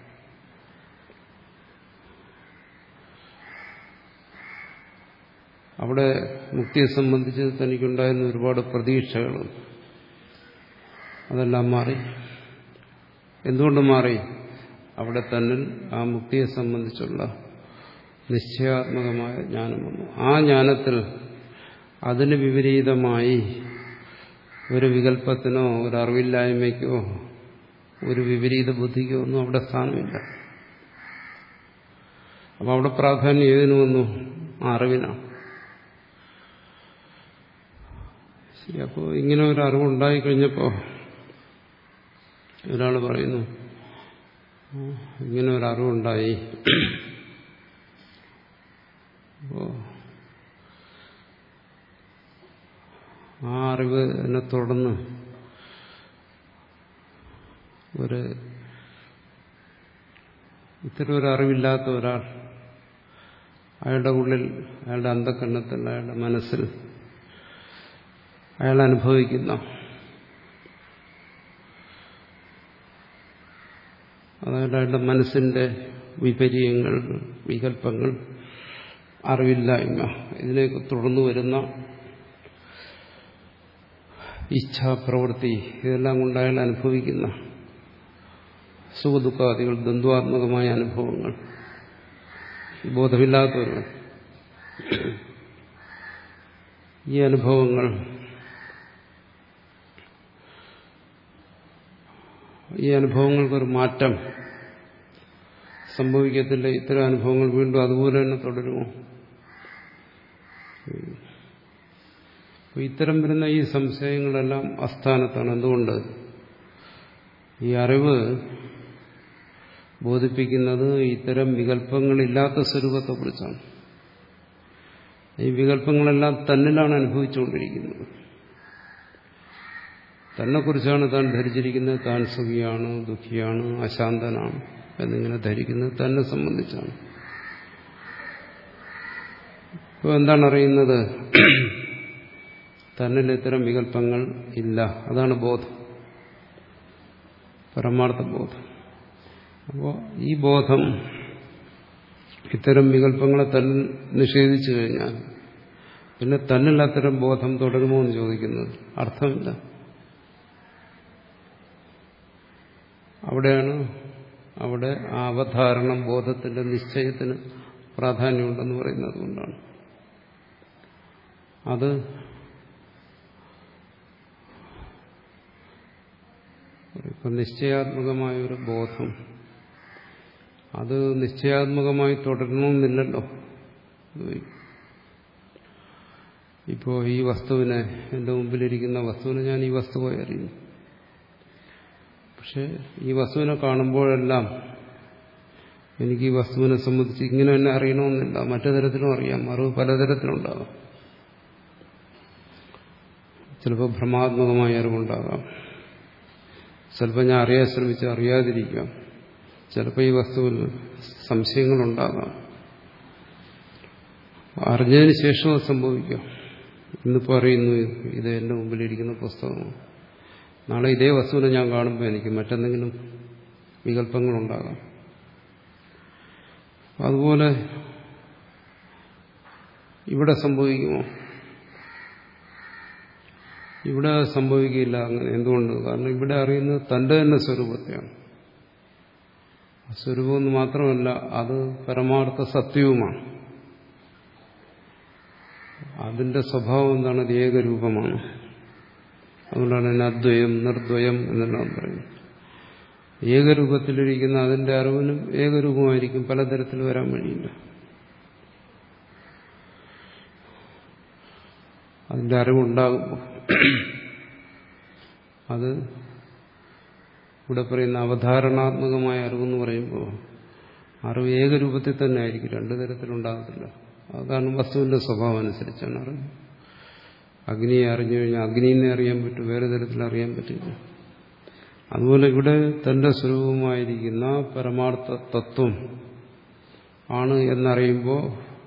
അവിടെ മുക്തിയെ സംബന്ധിച്ച് തനിക്കുണ്ടായിരുന്ന ഒരുപാട് പ്രതീക്ഷകൾ, അതെല്ലാം മാറി. എന്തുകൊണ്ട് മാറി? അവിടെ തന്നെ ആ മുക്തിയെ സംബന്ധിച്ചുള്ള നിശ്ചയാത്മകമായ ജ്ഞാനം വന്നു. ആ ജ്ഞാനത്തിൽ അതിന് വിപരീതമായി ഒരു വികല്പത്തിനോ ഒരു അറിവില്ലായ്മയ്ക്കോ ഒരു വിപരീത ബുദ്ധിക്കോ ഒന്നും അവിടെ സ്ഥാനമില്ല. അപ്പോൾ അവിടെ പ്രാധാന്യം ഏതിനു വന്നു? ആ അറിവിനാണ്. ശരി, അപ്പോൾ ഇങ്ങനെ ഒരു അറിവുണ്ടായിക്കഴിഞ്ഞപ്പോൾ ഒരാൾ പറയുന്നു, ഇങ്ങനെ ഒരു അറിവുണ്ടായി, അപ്പോൾ ആ അറിവിനെ തുടർന്ന് ഒരു ഇത്തരം ഒരു അറിവില്ലാത്ത ഒരാൾ അയാളുടെ ഉള്ളിൽ, അയാളുടെ അന്ധകരണത്തിൽ, അയാളുടെ മനസ്സിൽ അയാൾ അനുഭവിക്കുന്ന, അതായത് അയാളുടെ മനസ്സിന്റെ വിപര്യങ്ങൾ, വികല്പങ്ങൾ, അറിവില്ലായ്മ, ഇതിലേക്ക് തുടർന്നു വരുന്ന ഇച്ഛാപ്രവൃത്തി, ഇതെല്ലാം കൊണ്ട് അയാൾ അനുഭവിക്കുന്ന സുഖദുഃഖാദികൾ, ദ്വന്ദ്വാത്മകമായ അനുഭവങ്ങൾ, ബോധമില്ലാത്തവർ ഈ അനുഭവങ്ങൾ ഈ അനുഭവങ്ങൾക്കൊരു മാറ്റം സംഭവിക്കത്തില്ല. ഇത്തരം അനുഭവങ്ങൾ വീണ്ടും അതുപോലെ തന്നെ തുടരുമോ? അപ്പോൾ ഇത്തരം വരുന്ന ഈ സംശയങ്ങളെല്ലാം അസ്ഥാനത്താണ്. എന്തുകൊണ്ട്? ഈ അറിവ് ബോധിപ്പിക്കുന്നത് ഇത്തരം വികല്പങ്ങളില്ലാത്ത സ്വരൂപത്തെക്കുറിച്ചാണ്. ഈ വികല്പങ്ങളെല്ലാം തന്നിലാണ് അനുഭവിച്ചുകൊണ്ടിരിക്കുന്നത്. തന്നെക്കുറിച്ചാണ് താൻ ധരിച്ചിരിക്കുന്നത്. താൻ സുഖിയാണ്, ദുഃഖിയാണ്, അശാന്തനാണ് എന്നിങ്ങനെ ധരിക്കുന്നത് തന്നെ സംബന്ധിച്ചാണ്. ഇപ്പോൾ എന്താണ് അറിയുന്നത്? തന്നിൽ ഇത്തരം വികല്പങ്ങൾ ഇല്ല. അതാണ് ബോധം, പരമാർത്ഥ ബോധം. അപ്പോൾ ഈ ബോധം ഇത്തരം വികല്പങ്ങളെ തന്നെ നിഷേധിച്ചു കഴിഞ്ഞാൽ പിന്നെ തന്നിൽ അത്തരം ബോധം തുടരുമോ എന്ന് ചോദിക്കുന്നത് അർത്ഥമില്ല. അവിടെയാണ് അവിടെ ആ അവധാരണം ബോധത്തിന്റെ നിശ്ചയത്തിന് പ്രാധാന്യമുണ്ടെന്ന് പറയുന്നത് കൊണ്ടാണ്. അത് ഇപ്പം നിശ്ചയാത്മകമായൊരു ബോധം അത് നിശ്ചയാത്മകമായി തുടരണമെന്നില്ലല്ലോ. ഇപ്പോൾ ഈ വസ്തുവിനെ, എൻ്റെ മുമ്പിലിരിക്കുന്ന വസ്തുവിനെ ഞാൻ ഈ വസ്തുവായി അറിയുന്നു. പക്ഷെ ഈ വസ്തുവിനെ കാണുമ്പോഴെല്ലാം എനിക്ക് ഈ വസ്തുവിനെ സംബന്ധിച്ച് ഇങ്ങനെ തന്നെ അറിയണമെന്നില്ല. മറ്റു തരത്തിലും അറിയാം. അറിവ് പലതരത്തിലുണ്ടാകാം. ചിലപ്പോൾ ഭ്രമാത്മകമായ അറിവുണ്ടാകാം. ചിലപ്പോൾ ഞാൻ അറിയാൻ ശ്രമിച്ച് അറിയാതിരിക്കാം. ചിലപ്പോൾ ഈ വസ്തുവിൽ സംശയങ്ങളുണ്ടാകാം. അറിഞ്ഞതിന് ശേഷം അത് സംഭവിക്കാം. ഇന്നിപ്പോൾ അറിയുന്നു ഇത് എൻ്റെ മുമ്പിലിരിക്കുന്ന പുസ്തകമാണ്. നാളെ ഇതേ വസ്തുവിനെ ഞാൻ കാണുമ്പോൾ എനിക്ക് മറ്റെന്തെങ്കിലും വികല്പങ്ങളുണ്ടാകാം. അതുപോലെ ഇവിടെ സംഭവിക്കുമോ? ഇവിടെ സംഭവിക്കില്ല. അങ്ങനെ എന്തുകൊണ്ട്? കാരണം ഇവിടെ അറിയുന്നത് തന്റെ തന്നെ സ്വരൂപത്തെയാണ്. സ്വരൂപമെന്ന് മാത്രമല്ല, അത് പരമാർത്ഥ സത്യവുമാണ്. അതിന്റെ സ്വഭാവം എന്താണ്? അത് ഏകരൂപമാണ്. അതുകൊണ്ടാണ് അതിന് അദ്വയം, നിർദ്വയം എന്നെല്ലാം പറയുന്നത്. ഏകരൂപത്തിലിരിക്കുന്ന അതിന്റെ അറിവിനും ഏകരൂപമായിരിക്കും. പലതരത്തിൽ വരാൻ വഴിയില്ല. അതിന്റെ അറിവുണ്ടാകുമ്പോൾ അത് ഇവിടെ പറയുന്ന അവധാരണാത്മകമായ അറിവെന്ന് പറയുമ്പോൾ അറിവ് ഏകരൂപത്തിൽ തന്നെ ആയിരിക്കും. രണ്ടു തരത്തിലുണ്ടാകത്തില്ല. അതാണ് വസ്തുവിന്റെ സ്വഭാവം അനുസരിച്ചാണ് അറിവ്. അഗ്നിയെ അറിഞ്ഞു കഴിഞ്ഞാൽ അഗ്നിയെ അറിയാൻ പറ്റും, വേറെ തരത്തിൽ അറിയാൻ പറ്റില്ല. അതുപോലെ ഇവിടെ തന്റെ സ്വരൂപമായിരിക്കുന്ന പരമാർത്ഥ തത്വം ആണ് എന്നറിയുമ്പോൾ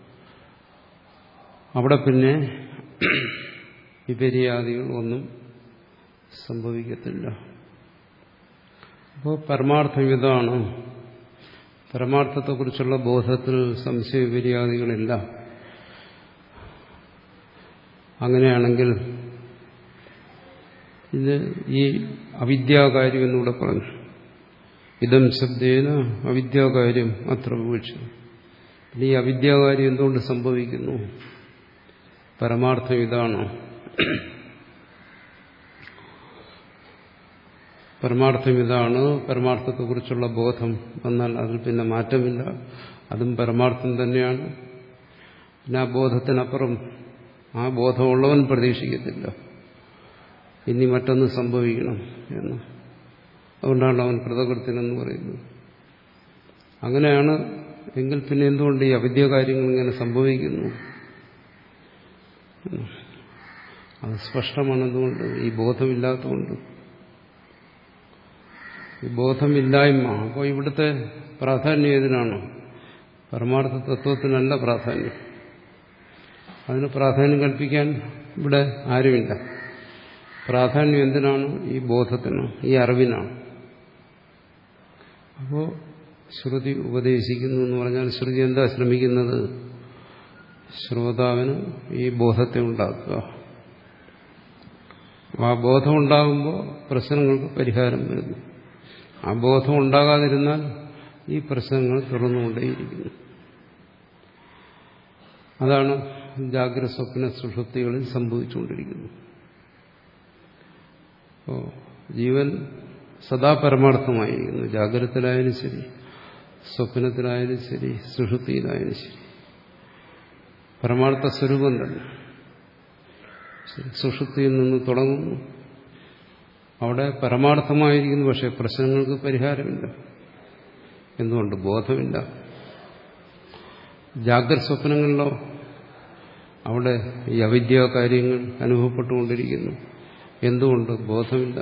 അവിടെ പിന്നെ വിപര്യാദികൾ ഒന്നും സംഭവിക്കത്തില്ല. അപ്പോൾ പരമാർത്ഥം ഇതാണ്. പരമാർത്ഥത്തെക്കുറിച്ചുള്ള ബോധത്തിൽ സംശയ വിപര്യാദികളില്ല. അങ്ങനെയാണെങ്കിൽ ഇത് ഈ അവിദ്യാകാര്യം എന്നിവിടെ പറഞ്ഞു. ഇതം ശബ്ദേന അവിദ്യാകാര്യം അത്ര വിവക്ഷം. ഈ അവിദ്യാകാര്യം എന്തുകൊണ്ട് സംഭവിക്കുന്നു? പരമാർത്ഥം ഇതാണ്. പരമാർത്ഥം ഇതാണ്. പരമാർത്ഥത്തെക്കുറിച്ചുള്ള ബോധം വന്നാൽ അതിൽ പിന്നെ മാറ്റമില്ല. അതും പരമാർത്ഥം തന്നെയാണ്. പിന്നെ ആ ബോധത്തിനപ്പുറം ആ ബോധമുള്ളവൻ പ്രതീക്ഷിക്കത്തില്ല ഇനി മറ്റൊന്ന് സംഭവിക്കണം എന്ന്. അതുകൊണ്ടാണ് അവൻ കൃതകൃത്യനെന്ന് പറയുന്നത്. അങ്ങനെയാണ് എങ്കിൽ പിന്നെ എന്തുകൊണ്ട് ഈ അവിദ്യാകാര്യങ്ങൾ ഇങ്ങനെ സംഭവിക്കുന്നു? അത് സ്പഷ്ടമാണ്. എന്തുകൊണ്ട്? ഈ ബോധമില്ലാത്തതുകൊണ്ട്. ഈ ബോധമില്ലായ്മ. അപ്പോൾ ഇവിടുത്തെ പ്രാധാന്യം ഏതിനാണ്? പരമാർത്ഥ തത്വത്തിനല്ല പ്രാധാന്യം. അതിന് പ്രാധാന്യം കൽപ്പിക്കാൻ ഇവിടെ ആരുമില്ല. പ്രാധാന്യം എന്തിനാണ്? ഈ ബോധത്തിന്, ഈ അറിവിനാണ്. അപ്പോൾ ശ്രുതി ഉപദേശിക്കുന്നു എന്ന് പറഞ്ഞാൽ ശ്രുതി എന്താ ശ്രമിക്കുന്നത്? ശ്രോതാവിന് ഈ ബോധത്തെ ഉണ്ടാക്കുക. ആ ബോധം ഉണ്ടാകുമ്പോൾ പ്രശ്നങ്ങൾക്ക് പരിഹാരം വരുന്നു. ആ ബോധം ഉണ്ടാകാതിരുന്നാൽ ഈ പ്രശ്നങ്ങൾ തുറന്നുകൊണ്ടേയിരിക്കുന്നു. അതാണ് ജാഗ്രത സ്വപ്ന സുഷുപ്തികളിൽ സംഭവിച്ചുകൊണ്ടിരിക്കുന്നത്. അപ്പോൾ ജീവൻ സദാ പരമാർത്ഥമായിരിക്കുന്നു. ജാഗ്രതത്തിലായാലും ശരി, സ്വപ്നത്തിലായാലും ശരി, സുഷുപ്തിയിലായാലും ശരി, പരമാർത്ഥ സ്വരൂപം തന്നെ. സുഷുപ്തിയിൽ നിന്ന് തുടങ്ങുന്നു. അവിടെ പരമാർത്ഥമായിരിക്കുന്നു, പക്ഷെ പ്രശ്നങ്ങൾക്ക് പരിഹാരമില്ല. എന്തുകൊണ്ട്? ബോധമില്ല. ജാഗ്രത സ്വപ്നങ്ങളിലോ അവിടെ ഈ അവിദ്യാ കാര്യങ്ങൾ അനുഭവപ്പെട്ടുകൊണ്ടിരിക്കുന്നു. എന്തുകൊണ്ട്? ബോധമില്ല.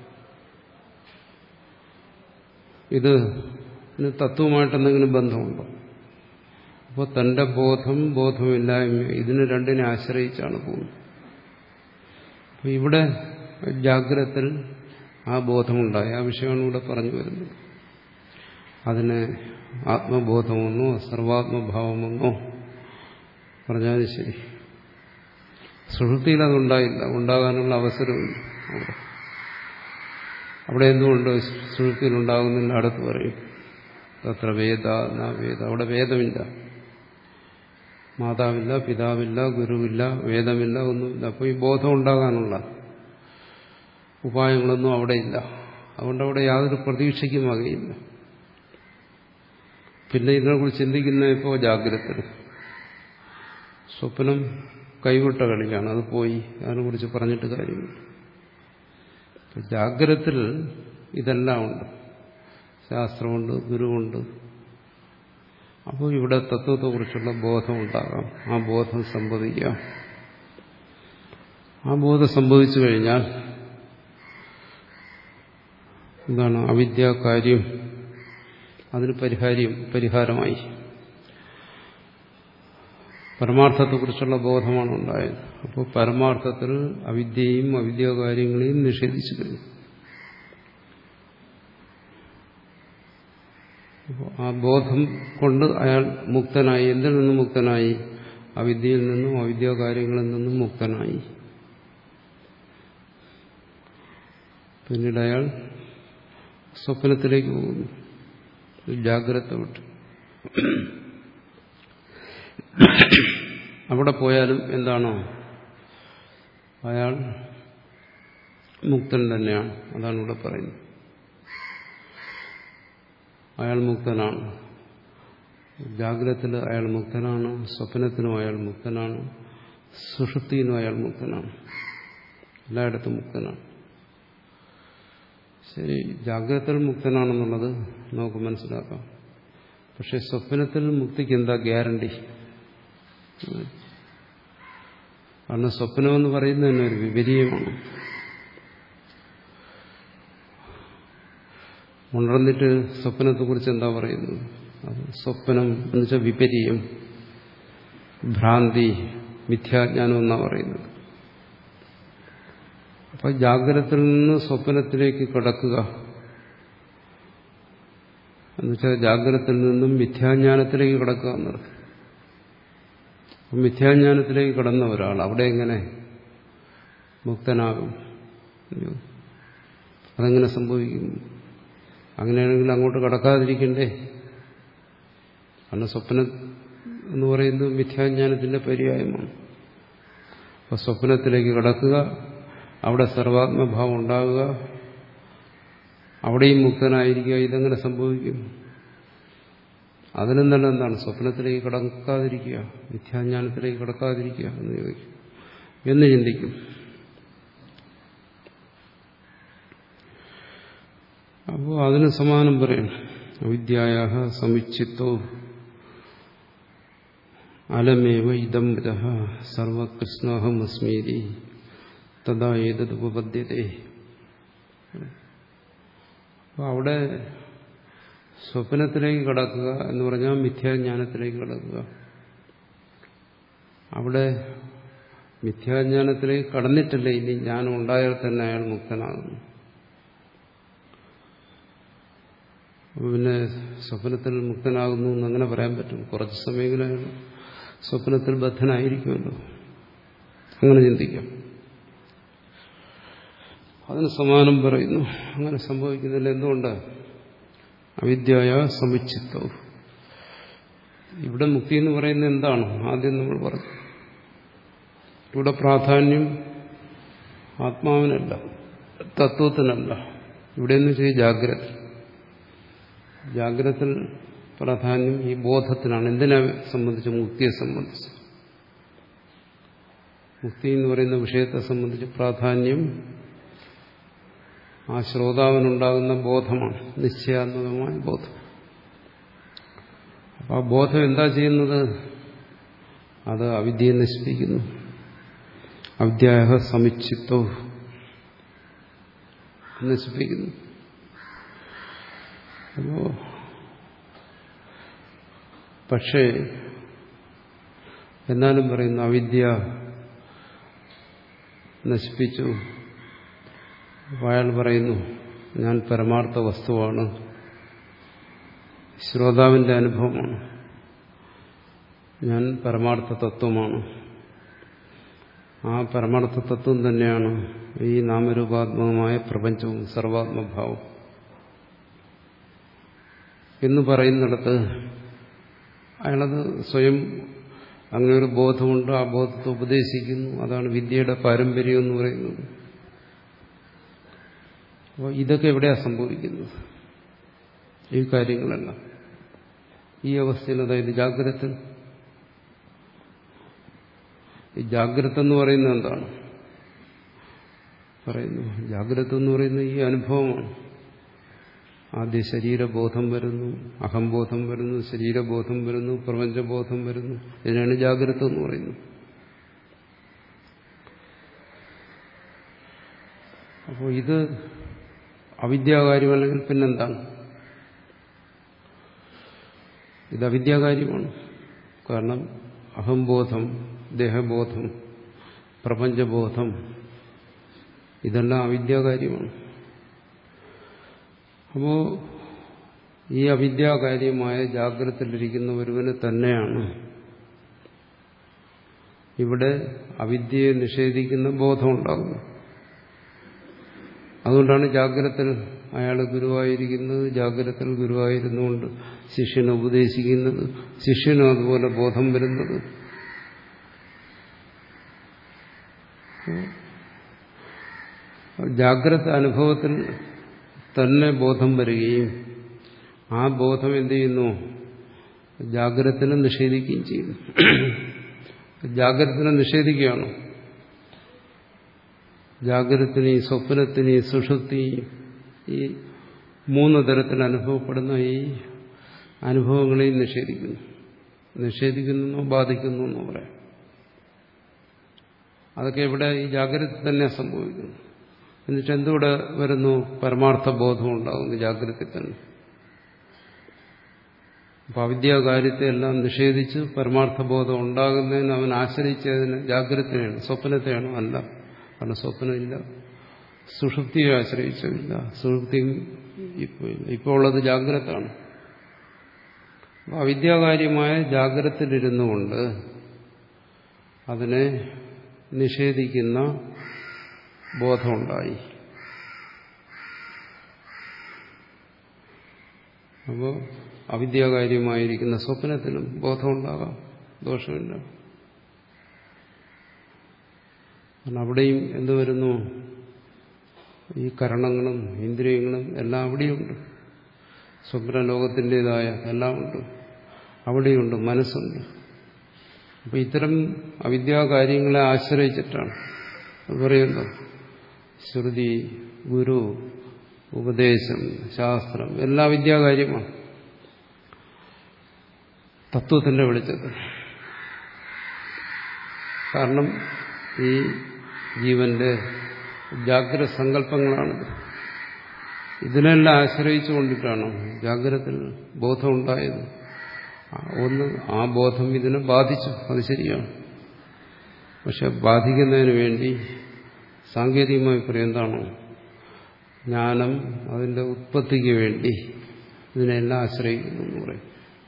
ഇത് തത്വമായിട്ട് എന്തെങ്കിലും ബന്ധമുണ്ടോ? അപ്പോൾ തന്റെ ബോധം ബോധമില്ലായ്മ ഇതിന് രണ്ടിനെ ആശ്രയിച്ചാണ് പോകുന്നത്. അപ്പോൾ ഇവിടെ ജാഗ്രതത്തിൽ ആ ബോധമുണ്ടായി. ആ വിഷയമാണ് ഇവിടെ പറഞ്ഞു വരുന്നത്. അതിനെ ആത്മബോധമെന്നോ സർവാത്മഭാവമെന്നോ പറഞ്ഞാലും ശരി. സുഷുപ്തിയിൽ അതുണ്ടായില്ല, ഉണ്ടാകാനുള്ള അവസരമില്ല. അവിടെ അവിടെ എന്തുകൊണ്ട് സുഷുപ്തിയിൽ ഉണ്ടാകുന്നില്ല? അടുത്ത് പറയും തത്ര വേദ ന വേദ. അവിടെ വേദമില്ല, മാതാവില്ല, പിതാവില്ല, ഗുരുവില്ല, വേദമില്ല, ഒന്നുമില്ല. അപ്പോൾ ഈ ബോധം ഉണ്ടാകാനുള്ള ഉപായങ്ങളൊന്നും അവിടെയില്ല. അതുകൊണ്ട് അവിടെ യാതൊരു പ്രതീക്ഷയ്ക്കും വകയില്ല. പിന്നെ ഇതിനെക്കുറിച്ച് ചിന്തിക്കുന്ന ഇപ്പോൾ ജാഗ്രത. സ്വപ്നം കൈവിട്ട കളിയാണ്, അത് പോയി. അതിനെക്കുറിച്ച് പറഞ്ഞിട്ട് കാര്യമില്ല. ജാഗ്രതത്തിൽ ഇതെല്ലാം ഉണ്ട്. ശാസ്ത്രമുണ്ട്, ഗുരുവുണ്ട്. അപ്പോൾ ഇവിടെ തത്വത്തെക്കുറിച്ചുള്ള ബോധം ഉണ്ടാകാം. ആ ബോധം സംഭവിക്കാം. ആ ബോധം സംഭവിച്ചു കഴിഞ്ഞാൽ എന്താണ്? അവിദ്യാകാര്യം അതിന് പരിഹാരം പരിഹാരമായി. പരമാർത്ഥത്തെക്കുറിച്ചുള്ള ബോധമാണ് ഉണ്ടായത്. അപ്പോൾ പരമാർത്ഥത്തിൽ അവിദ്യയും അവിദ്യാകാര്യങ്ങളെയും നിഷേധിച്ചു കഴിഞ്ഞു. അപ്പോൾ ആ ബോധം കൊണ്ട് അയാൾ മുക്തനായി. എന്തിൽ നിന്നും മുക്തനായി? അവിദ്യയിൽ നിന്നും അവിദ്യാകാര്യങ്ങളിൽ നിന്നും മുക്തനായി. പിന്നീട് അയാൾ സ്വപ്നത്തിലേക്ക് പോകുന്നു, ജാഗ്രത വിട്ട്. അവിടെ പോയാലും എന്താണോ അയാൾ മുക്തൻ തന്നെയാണ്. അതാണ് ഇവിടെ പറയുന്നത്. അയാൾ മുക്തനാണ്. ജാഗ്രതത്തിൽ അയാൾ മുക്തനാണ്, സ്വപ്നത്തിനും അയാൾ മുക്തനാണ്, സുഷുപ്തിയിലും അയാൾ മുക്തനാണ്. എല്ലായിടത്തും മുക്തനാണ്. ശരി, ജാഗ്രതത്തിൽ മുക്തനാണെന്നുള്ളത് നമുക്ക് മനസ്സിലാക്കാം. പക്ഷെ സ്വപ്നത്തിൽ മുക്തിക്ക് എന്താ ഗ്യാരണ്ടി? കാരണം സ്വപ്നമെന്ന് പറയുന്നത് തന്നെ ഒരു വിപരീയമാണ്. ഉണർന്നിട്ട് സ്വപ്നത്തെക്കുറിച്ച് എന്താ പറയുന്നത്? അത് സ്വപ്നം എന്ന് വെച്ചാൽ വിപരീയം, ഭ്രാന്തി, മിഥ്യാജ്ഞാനം എന്നാണ് പറയുന്നത്. അപ്പൊ ജാഗ്രതത്തിൽ നിന്ന് സ്വപ്നത്തിലേക്ക് കടക്കുക എന്നുവെച്ചാൽ ജാഗ്രതത്തിൽ നിന്നും മിഥ്യാജ്ഞാനത്തിലേക്ക് കടക്കുക എന്നർത്ഥം. മിഥ്യാജ്ഞാനത്തിലേക്ക് കടന്ന ഒരാൾ അവിടെ എങ്ങനെ മുക്തനാകും? അതെങ്ങനെ സംഭവിക്കും? അങ്ങനെയാണെങ്കിൽ അങ്ങോട്ട് കടക്കാതിരിക്കണ്ടേ? കാരണം സ്വപ്നം എന്ന് പറയുന്നത് മിഥ്യാജ്ഞാനത്തിന്റെ പര്യായമാണ്. അപ്പോൾ സ്വപ്നത്തിലേക്ക് കടക്കുക, അവിടെ സർവാത്മഭാവം ഉണ്ടാകുക, അവിടെയും മുക്തനായിരിക്കുക. ഇതെങ്ങനെ സംഭവിക്കും? അതിനും തന്നെ എന്താണ്? സ്വപ്നത്തിലേക്ക് കടക്കാതിരിക്കുക, മിഥ്യാജ്ഞാനത്തിലേക്ക് കടക്കാതിരിക്കുക എന്ന് ചോദിക്കും, എന്ന് ചിന്തിക്കും. അപ്പോൾ അതിന് സമാനം പറയും. അവിദ്യായാഹ സമുച്ചിത്തോ അലമേവ ഇദം രഹ സർവകൃഷ്ണാഹം അസ്മീതി തഥാ ഏതത് ഉപപദ്യതേ. അപ്പോൾ അവിടെ സ്വപ്നത്തിലേക്ക് കടക്കുക എന്ന് പറഞ്ഞാൽ മിഥ്യാജ്ഞാനത്തിലേക്ക് കടക്കുക. അവിടെ മിഥ്യാജ്ഞാനത്തിലേക്ക് കടന്നിട്ടില്ല, ഇനി ജ്ഞാനം ഉണ്ടായാൽ തന്നെ അയാൾ മുക്തനാകുന്നു. പിന്നെ സ്വപ്നത്തിൽ മുക്തനാകുന്നു എന്നങ്ങനെ പറയാൻ പറ്റും? കുറച്ച് സമയങ്ങളിൽ അയാൾ സ്വപ്നത്തിൽ ബദ്ധനായിരിക്കുമല്ലോ. അങ്ങനെ ചിന്തിക്കാം. അതിന് സമാനം പറയുന്നു. അങ്ങനെ സംഭവിക്കുന്നില്ല. എന്തുകൊണ്ട്? അവിദ്യായ സമുച്ചിത്തവും. ഇവിടെ മുക്തി എന്ന് പറയുന്നത് എന്താണ്? ആദ്യം നമ്മൾ പറഞ്ഞു, ഇവിടെ പ്രാധാന്യം ആത്മാവിനല്ല, തത്വത്തിനല്ല. ഇവിടെ എന്ന് വെച്ചാൽ ജാഗ്രത. ജാഗ്രതത്തിൽ പ്രാധാന്യം ഈ ബോധത്തിനാണ്. എന്തിനെ സംബന്ധിച്ച്? മുക്തിയെ സംബന്ധിച്ച്. മുക്തി എന്ന് പറയുന്ന വിഷയത്തെ സംബന്ധിച്ച് പ്രാധാന്യം ആ ശ്രോതാവിനുണ്ടാകുന്ന ബോധമാണ്, നിശ്ചയാത്മകമായ ബോധം. അപ്പം ആ ബോധം എന്താ ചെയ്യുന്നത്? അത് അവിദ്യയെ നശിപ്പിക്കുന്നു. അവിദ്യാഹ സമുച്ചിത്തോ നശിപ്പിക്കുന്നു. അപ്പോ പക്ഷേ എന്നാലും പറയുന്നു അവിദ്യ നശിപ്പിച്ചു. അയാൾ പറയുന്നു ഞാൻ പരമാർത്ഥ വസ്തുവാണ്, ശ്രോതാവിന്റെ അനുഭവമാണ്, ഞാൻ പരമാർത്ഥ തത്വമാണ്. ആ പരമാർത്ഥ തത്വം തന്നെയാണ് ഈ നാമരൂപാത്മകമായ പ്രപഞ്ചവും സർവാത്മഭാവം എന്ന് പറയുന്നിടത്ത് അയാളത് സ്വയം അങ്ങനെ ഒരു ബോധമുണ്ട്, ആ ബോധത്തെ ഉപദേശിക്കുന്നു. അതാണ് വിദ്യയുടെ പാരമ്പര്യം എന്ന് പറയുന്നത്. അപ്പോൾ ഇതൊക്കെ എവിടെയാണ് സംഭവിക്കുന്നത്? ഈ കാര്യങ്ങളെല്ലാം ഈ അവസ്ഥയിൽ, അതായത് ജാഗ്രത. ഈ ജാഗ്രത എന്ന് പറയുന്നത് എന്താണ്? പറയുന്നു ജാഗ്രത എന്ന് പറയുന്നത് ഈ അനുഭവമാണ്. ആദ്യ ശരീരബോധം വരുന്നു, അഹംബോധം വരുന്നു, ശരീരബോധം വരുന്നു, പ്രപഞ്ചബോധം വരുന്നു. ഇതിനാണ് ജാഗ്രത എന്ന് പറയുന്നത്. അപ്പോൾ ഇത് അവിദ്യാകാര്യമല്ലെങ്കിൽ പിന്നെന്താണ്? ഇത് അവിദ്യാകാര്യമാണ്. കാരണം അഹംബോധം, ദേഹബോധം, പ്രപഞ്ചബോധം ഇതെല്ലാം അവിദ്യാകാര്യമാണ്. അപ്പോൾ ഈ അവിദ്യാകാര്യമായ ജാഗ്രതയിലിരിക്കുന്ന ഒരുവന് തന്നെയാണ് ഇവിടെ അവിദ്യയെ നിഷേധിക്കുന്ന ബോധമുണ്ടാകുന്നത്. അതുകൊണ്ടാണ് ജാഗ്രതയിൽ അയാൾ ഗുരുവായിരിക്കുന്നത്, ജാഗ്രതയിൽ ഗുരുവായിരുന്നുകൊണ്ട് ശിഷ്യനെ ഉപദേശിക്കുന്നത്, ശിഷ്യനും അതുപോലെ ബോധം വരുന്നത്. ജാഗ്രത അനുഭവത്തിൽ തന്നെ ബോധം വരികയും ആ ബോധം എന്ത് ചെയ്യുന്നു? ജാഗ്രതനെ നിഷേധിക്കുകയും ചെയ്യുന്നു. ജാഗ്രതനെ നിഷേധിക്കുകയാണോ? ജാഗ്രതത്തിനെയും സ്വപ്നത്തിനെയും സുഷുപ്തിയും ഈ മൂന്ന് തരത്തിൽ അനുഭവപ്പെടുന്ന ഈ അനുഭവങ്ങളെയും നിഷേധിക്കുന്നു. നിഷേധിക്കുന്നോ ബാധിക്കുന്നു എന്നോ പറയാം. അതൊക്കെ ഇവിടെ ഈ ജാഗ്രത തന്നെ സംഭവിക്കുന്നു. എന്നിട്ട് എന്തുകൂടെ വരുന്നു? പരമാർത്ഥ ബോധം ഉണ്ടാകുന്നു ജാഗ്രതയിൽ തന്നെ. അപ്പൊ അവിദ്യാകാര്യത്തെ എല്ലാം നിഷേധിച്ച് പരമാർത്ഥ ബോധം ഉണ്ടാകുന്നതിന് അവൻ ആശ്രയിച്ചതിന് ജാഗ്രതയാണ്, സ്വപ്നത്തെയാണോ? അല്ല. കാരണം സ്വപ്നമില്ല. സുഷുപ്തിയെ ആശ്രയിച്ചില്ല. സുഷുപ്തിയും ഇപ്പോൾ ഉള്ളത് ജാഗ്രതാണ്. അപ്പോൾ അവിദ്യാകാര്യമായ ജാഗ്രതയിലിരുന്നു കൊണ്ട് അതിനെ നിഷേധിക്കുന്ന ബോധമുണ്ടായി. അപ്പോൾ അവിദ്യാകാര്യമായിരിക്കുന്ന സ്വപ്നത്തിലും ബോധമുണ്ടാകാം, ദോഷമില്ല. കാരണം അവിടെയും എന്ത് വരുന്നു? ഈ കരണങ്ങളും ഇന്ദ്രിയങ്ങളും എല്ലാം അവിടെയുണ്ട്. സ്വപ്നലോകത്തിൻ്റെതായ എല്ലാം ഉണ്ട്, അവിടെയുണ്ട്, മനസ്സുണ്ട്. അപ്പം ഇത്തരം അവിദ്യാകാര്യങ്ങളെ ആശ്രയിച്ചിട്ടാണ് പറയുന്നത് ശ്രുതി, ഗുരു, ഉപദേശം, ശാസ്ത്രം എല്ലാം വിദ്യാകാര്യമാണ്. തത്വത്തിന്റെ വെളിച്ചത്തിൽ. കാരണം ഈ ജീവന്റെ ജാഗ്രത സങ്കല്പങ്ങളാണിത്. ഇതിനെല്ലാം ആശ്രയിച്ചുകൊണ്ടിട്ടാണ് ജാഗ്രതത്തിൽ ബോധമുണ്ടായത്. ഒന്ന്, ആ ബോധം ഇതിനെ ബാധിച്ചു, അത് ശരിയാണ്. പക്ഷെ ബാധിക്കുന്നതിന് വേണ്ടി സാങ്കേതികമായി പറയും എന്താണോ? ജ്ഞാനം അതിന്റെ ഉത്പത്തിക്ക് വേണ്ടി ഇതിനെല്ലാം ആശ്രയിക്കുന്നു എന്ന് പറയും.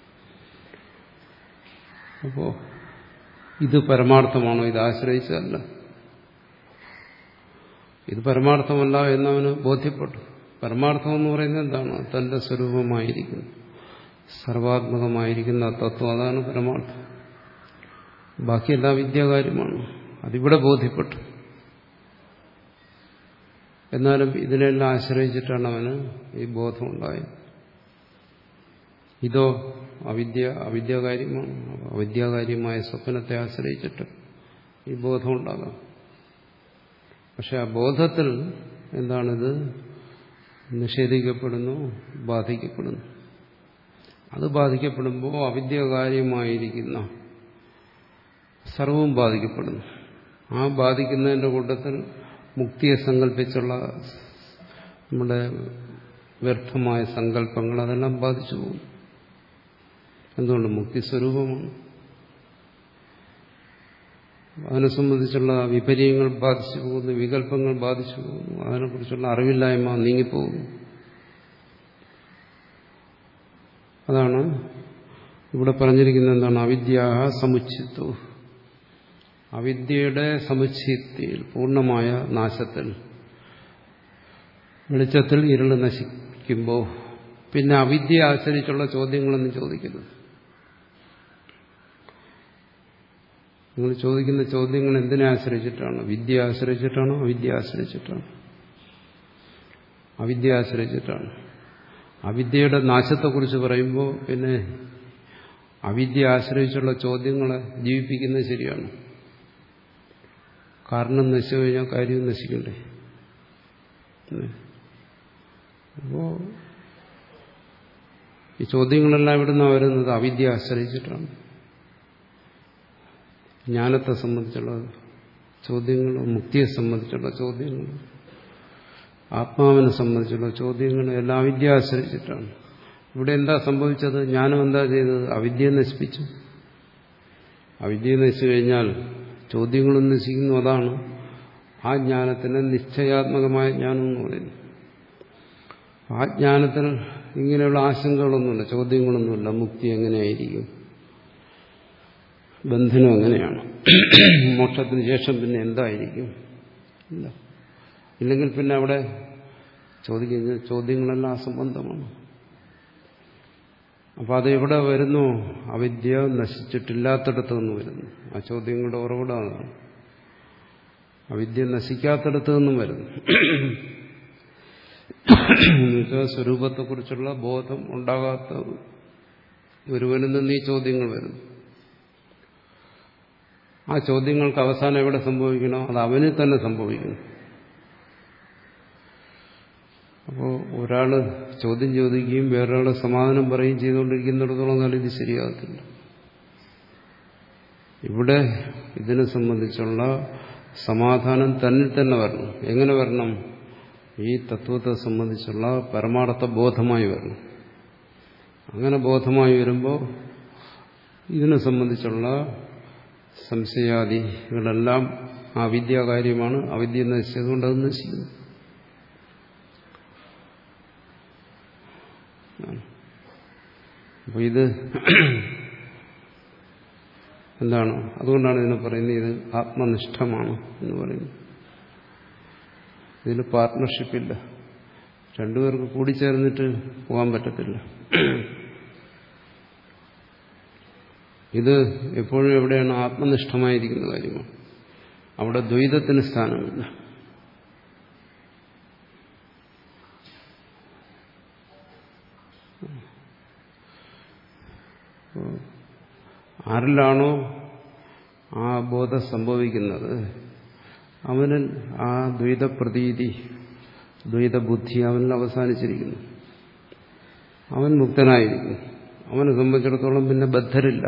അപ്പോ ഇത് പരമാർത്ഥമാണോ? ഇത് ആശ്രയിച്ചതല്ല. ഇത് പരമാർത്ഥമല്ല എന്നവന് ബോധ്യപ്പെട്ടു. പരമാർത്ഥം എന്ന് പറയുന്നത് എന്താണ്? തന്റെ സ്വരൂപമായിരിക്കുന്നു, സർവാത്മകമായിരിക്കുന്ന തത്വം, അതാണ് പരമാർത്ഥം. ബാക്കിയെല്ലാം വിദ്യാകാര്യമാണ്. അതിവിടെ ബോധ്യപ്പെട്ടു. എന്നാലും ഇതിനെല്ലാം ആശ്രയിച്ചിട്ടാണ് അവന് ഈ ബോധമുണ്ടായത്. ഇതോ അവിദ്യ അവിദ്യാകാര്യമാണ്. അവിദ്യാകാര്യമായ സ്വപ്നത്തെ ആശ്രയിച്ചിട്ട് ഈ ബോധം ഉണ്ടാകാം. പക്ഷെ ആ ബോധത്തിൽ എന്താണിത് നിഷേധിക്കപ്പെടുന്നു, ബാധിക്കപ്പെടുന്നു. അത് ബാധിക്കപ്പെടുമ്പോൾ അവിദ്യാകാര്യമായിരിക്കുന്ന സർവവും ബാധിക്കപ്പെടുന്നു. ആ ബാധിക്കുന്നതിൻ്റെ കൂട്ടത്തിൽ മുക്തിയെ സങ്കല്പിച്ചുള്ള നമ്മുടെ വ്യർത്ഥമായ സങ്കല്പങ്ങൾ അതെല്ലാം ബാധിച്ചു പോകും. എന്തുകൊണ്ട്? മുക്തി സ്വരൂപമാണ്. അതിനെ സംബന്ധിച്ചുള്ള വിപര്യങ്ങൾ ബാധിച്ചു പോകുന്നു, വികല്പങ്ങൾ ബാധിച്ചു പോകുന്നു, അതിനെക്കുറിച്ചുള്ള അറിവില്ലായ്മ നീങ്ങിപ്പോകുന്നു. അതാണ് ഇവിടെ പറഞ്ഞിരിക്കുന്നത്. എന്താണ്? അവിദ്യാ സമുച്ചിത്വം. അവിദ്യയുടെ സമുച്ചിത്തിൽ, പൂർണ്ണമായ നാശത്തിൽ, വെളിച്ചത്തിൽ ഇരുള് നശിക്കുമ്പോൾ പിന്നെ അവിദ്യയെ ആശ്രയിച്ചുള്ള ചോദ്യങ്ങളൊന്നും ചോദിക്കരുത്. നിങ്ങൾ ചോദിക്കുന്ന ചോദ്യങ്ങൾ എന്തിനെ ആശ്രയിച്ചിട്ടാണ്? വിദ്യ ആശ്രയിച്ചിട്ടാണോ അവിദ്യ ആശ്രയിച്ചിട്ടാണോ? അവിദ്യ ആശ്രയിച്ചിട്ടാണ്. അവിദ്യയുടെ നാശത്തെക്കുറിച്ച് പറയുമ്പോൾ പിന്നെ അവിദ്യ ആശ്രയിച്ചുള്ള ചോദ്യങ്ങളെ ജീവിപ്പിക്കുന്നത് ശരിയാണ്. കാരണം നശിച്ചു കഴിഞ്ഞാൽ കാര്യവും നശിക്കണ്ടേ? അപ്പോ ഈ ചോദ്യങ്ങളെല്ലാം ഇവിടുന്ന് വരുന്നത് അവിദ്യ ആശ്രയിച്ചിട്ടാണ്. ജ്ഞാനത്തെ സംബന്ധിച്ചുള്ള ചോദ്യങ്ങൾ, മുക്തിയെ സംബന്ധിച്ചുള്ള ചോദ്യങ്ങൾ, ആത്മാവിനെ സംബന്ധിച്ചുള്ള ചോദ്യങ്ങൾ എല്ലാം അവിദ്യ ആശ്രയിച്ചിട്ടാണ്. ഇവിടെ എന്താ സംഭവിച്ചത്? ജ്ഞാനം എന്താ ചെയ്തത്? അവിദ്യയെ നശിപ്പിച്ചു. അവിദ്യയെ നശിച്ചു കഴിഞ്ഞാൽ ചോദ്യങ്ങളും നശിക്കുന്നു. അതാണ് ആ ജ്ഞാനത്തിന് നിശ്ചയാത്മകമായ ജ്ഞാനം എന്ന് പറയുന്നു. ആ ജ്ഞാനത്തിൽ ഇങ്ങനെയുള്ള ആശങ്കകളൊന്നുമില്ല, ചോദ്യങ്ങളൊന്നുമില്ല. മുക്തി എങ്ങനെയായിരിക്കും, ബന്ധനം എങ്ങനെയാണ്, മോക്ഷത്തിന് ശേഷം പിന്നെ എന്തായിരിക്കും, ഇല്ല. ഇല്ലെങ്കിൽ പിന്നെ അവിടെ ചോദിക്കുന്ന ചോദ്യങ്ങളെല്ലാം അസംബന്ധമാണ്. അപ്പം അത് എവിടെ വരുന്നു? അവിദ്യ നശിച്ചിട്ടില്ലാത്തടത്ത് നിന്ന് വരുന്നു. ആ ചോദ്യങ്ങളുടെ ഉറവിടമാണ്. അവിദ്യ നശിക്കാത്തടത്ത് നിന്നും വരുന്നു. എന്നുവെച്ചാൽ സ്വരൂപത്തെക്കുറിച്ചുള്ള ബോധം ഉണ്ടാകാത്ത ഒരുവനിൽ നിന്ന് ഈ ചോദ്യങ്ങൾ വരുന്നു. ആ ചോദ്യങ്ങൾക്ക് അവസാനം എവിടെ സംഭവിക്കണോ അത് അവനിൽ തന്നെ സംഭവിക്കുന്നു. അപ്പോൾ ഒരാൾ ചോദ്യം ചോദിക്കുകയും വേറൊരാൾ സമാധാനം പറയുകയും ചെയ്തുകൊണ്ടിരിക്കുന്നിടത്തോളം കാലം ഇത് ശരിയാകത്തില്ല. ഇവിടെ ഇതിനെ സംബന്ധിച്ചുള്ള സമാധാനം തന്നിൽ തന്നെ വരണം. എങ്ങനെ വരണം? ഈ തത്വത്തെ സംബന്ധിച്ചുള്ള പരമാർത്ഥ ബോധമായി വരണം. അങ്ങനെ ബോധമായി വരുമ്പോൾ ഇതിനെ സംബന്ധിച്ചുള്ള സംശയാദികളെല്ലാം അവിദ്യാകാര്യമാണ്. അവിദ്യ നശിച്ചതുകൊണ്ട് അത് നശിക്കുന്നു. അപ്പോൾ ഇത് എന്താണ്? അതുകൊണ്ടാണ് ഇതിനെ പറയുന്നത് ഇത് ആത്മനിഷ്ഠമാണ് എന്ന് പറയുന്നത്. ഇതിൽ പാർട്ട്ണർഷിപ്പില്ല. രണ്ടുപേർക്ക് കൂടിച്ചേർന്നിട്ട് പോകാൻ പറ്റത്തില്ല. ഇത് എപ്പോഴും എവിടെയാണ്? ആത്മനിഷ്ഠമായിരിക്കുന്ന കാര്യമാണ്. അവിടെ ദ്വൈതത്തിന് സ്ഥാനമില്ല. ആരിലാണോ ആ ബോധം സംഭവിക്കുന്നത് അവനിൽ ആ ദ്വൈതപ്രതീതി, ദ്വൈതബുദ്ധി അവനിൽ അവസാനിച്ചിരിക്കുന്നു. അവൻ മുക്തനായിരിക്കുന്നു. അവനെ സംബന്ധിച്ചിടത്തോളം പിന്നെ ബദ്ധരില്ല.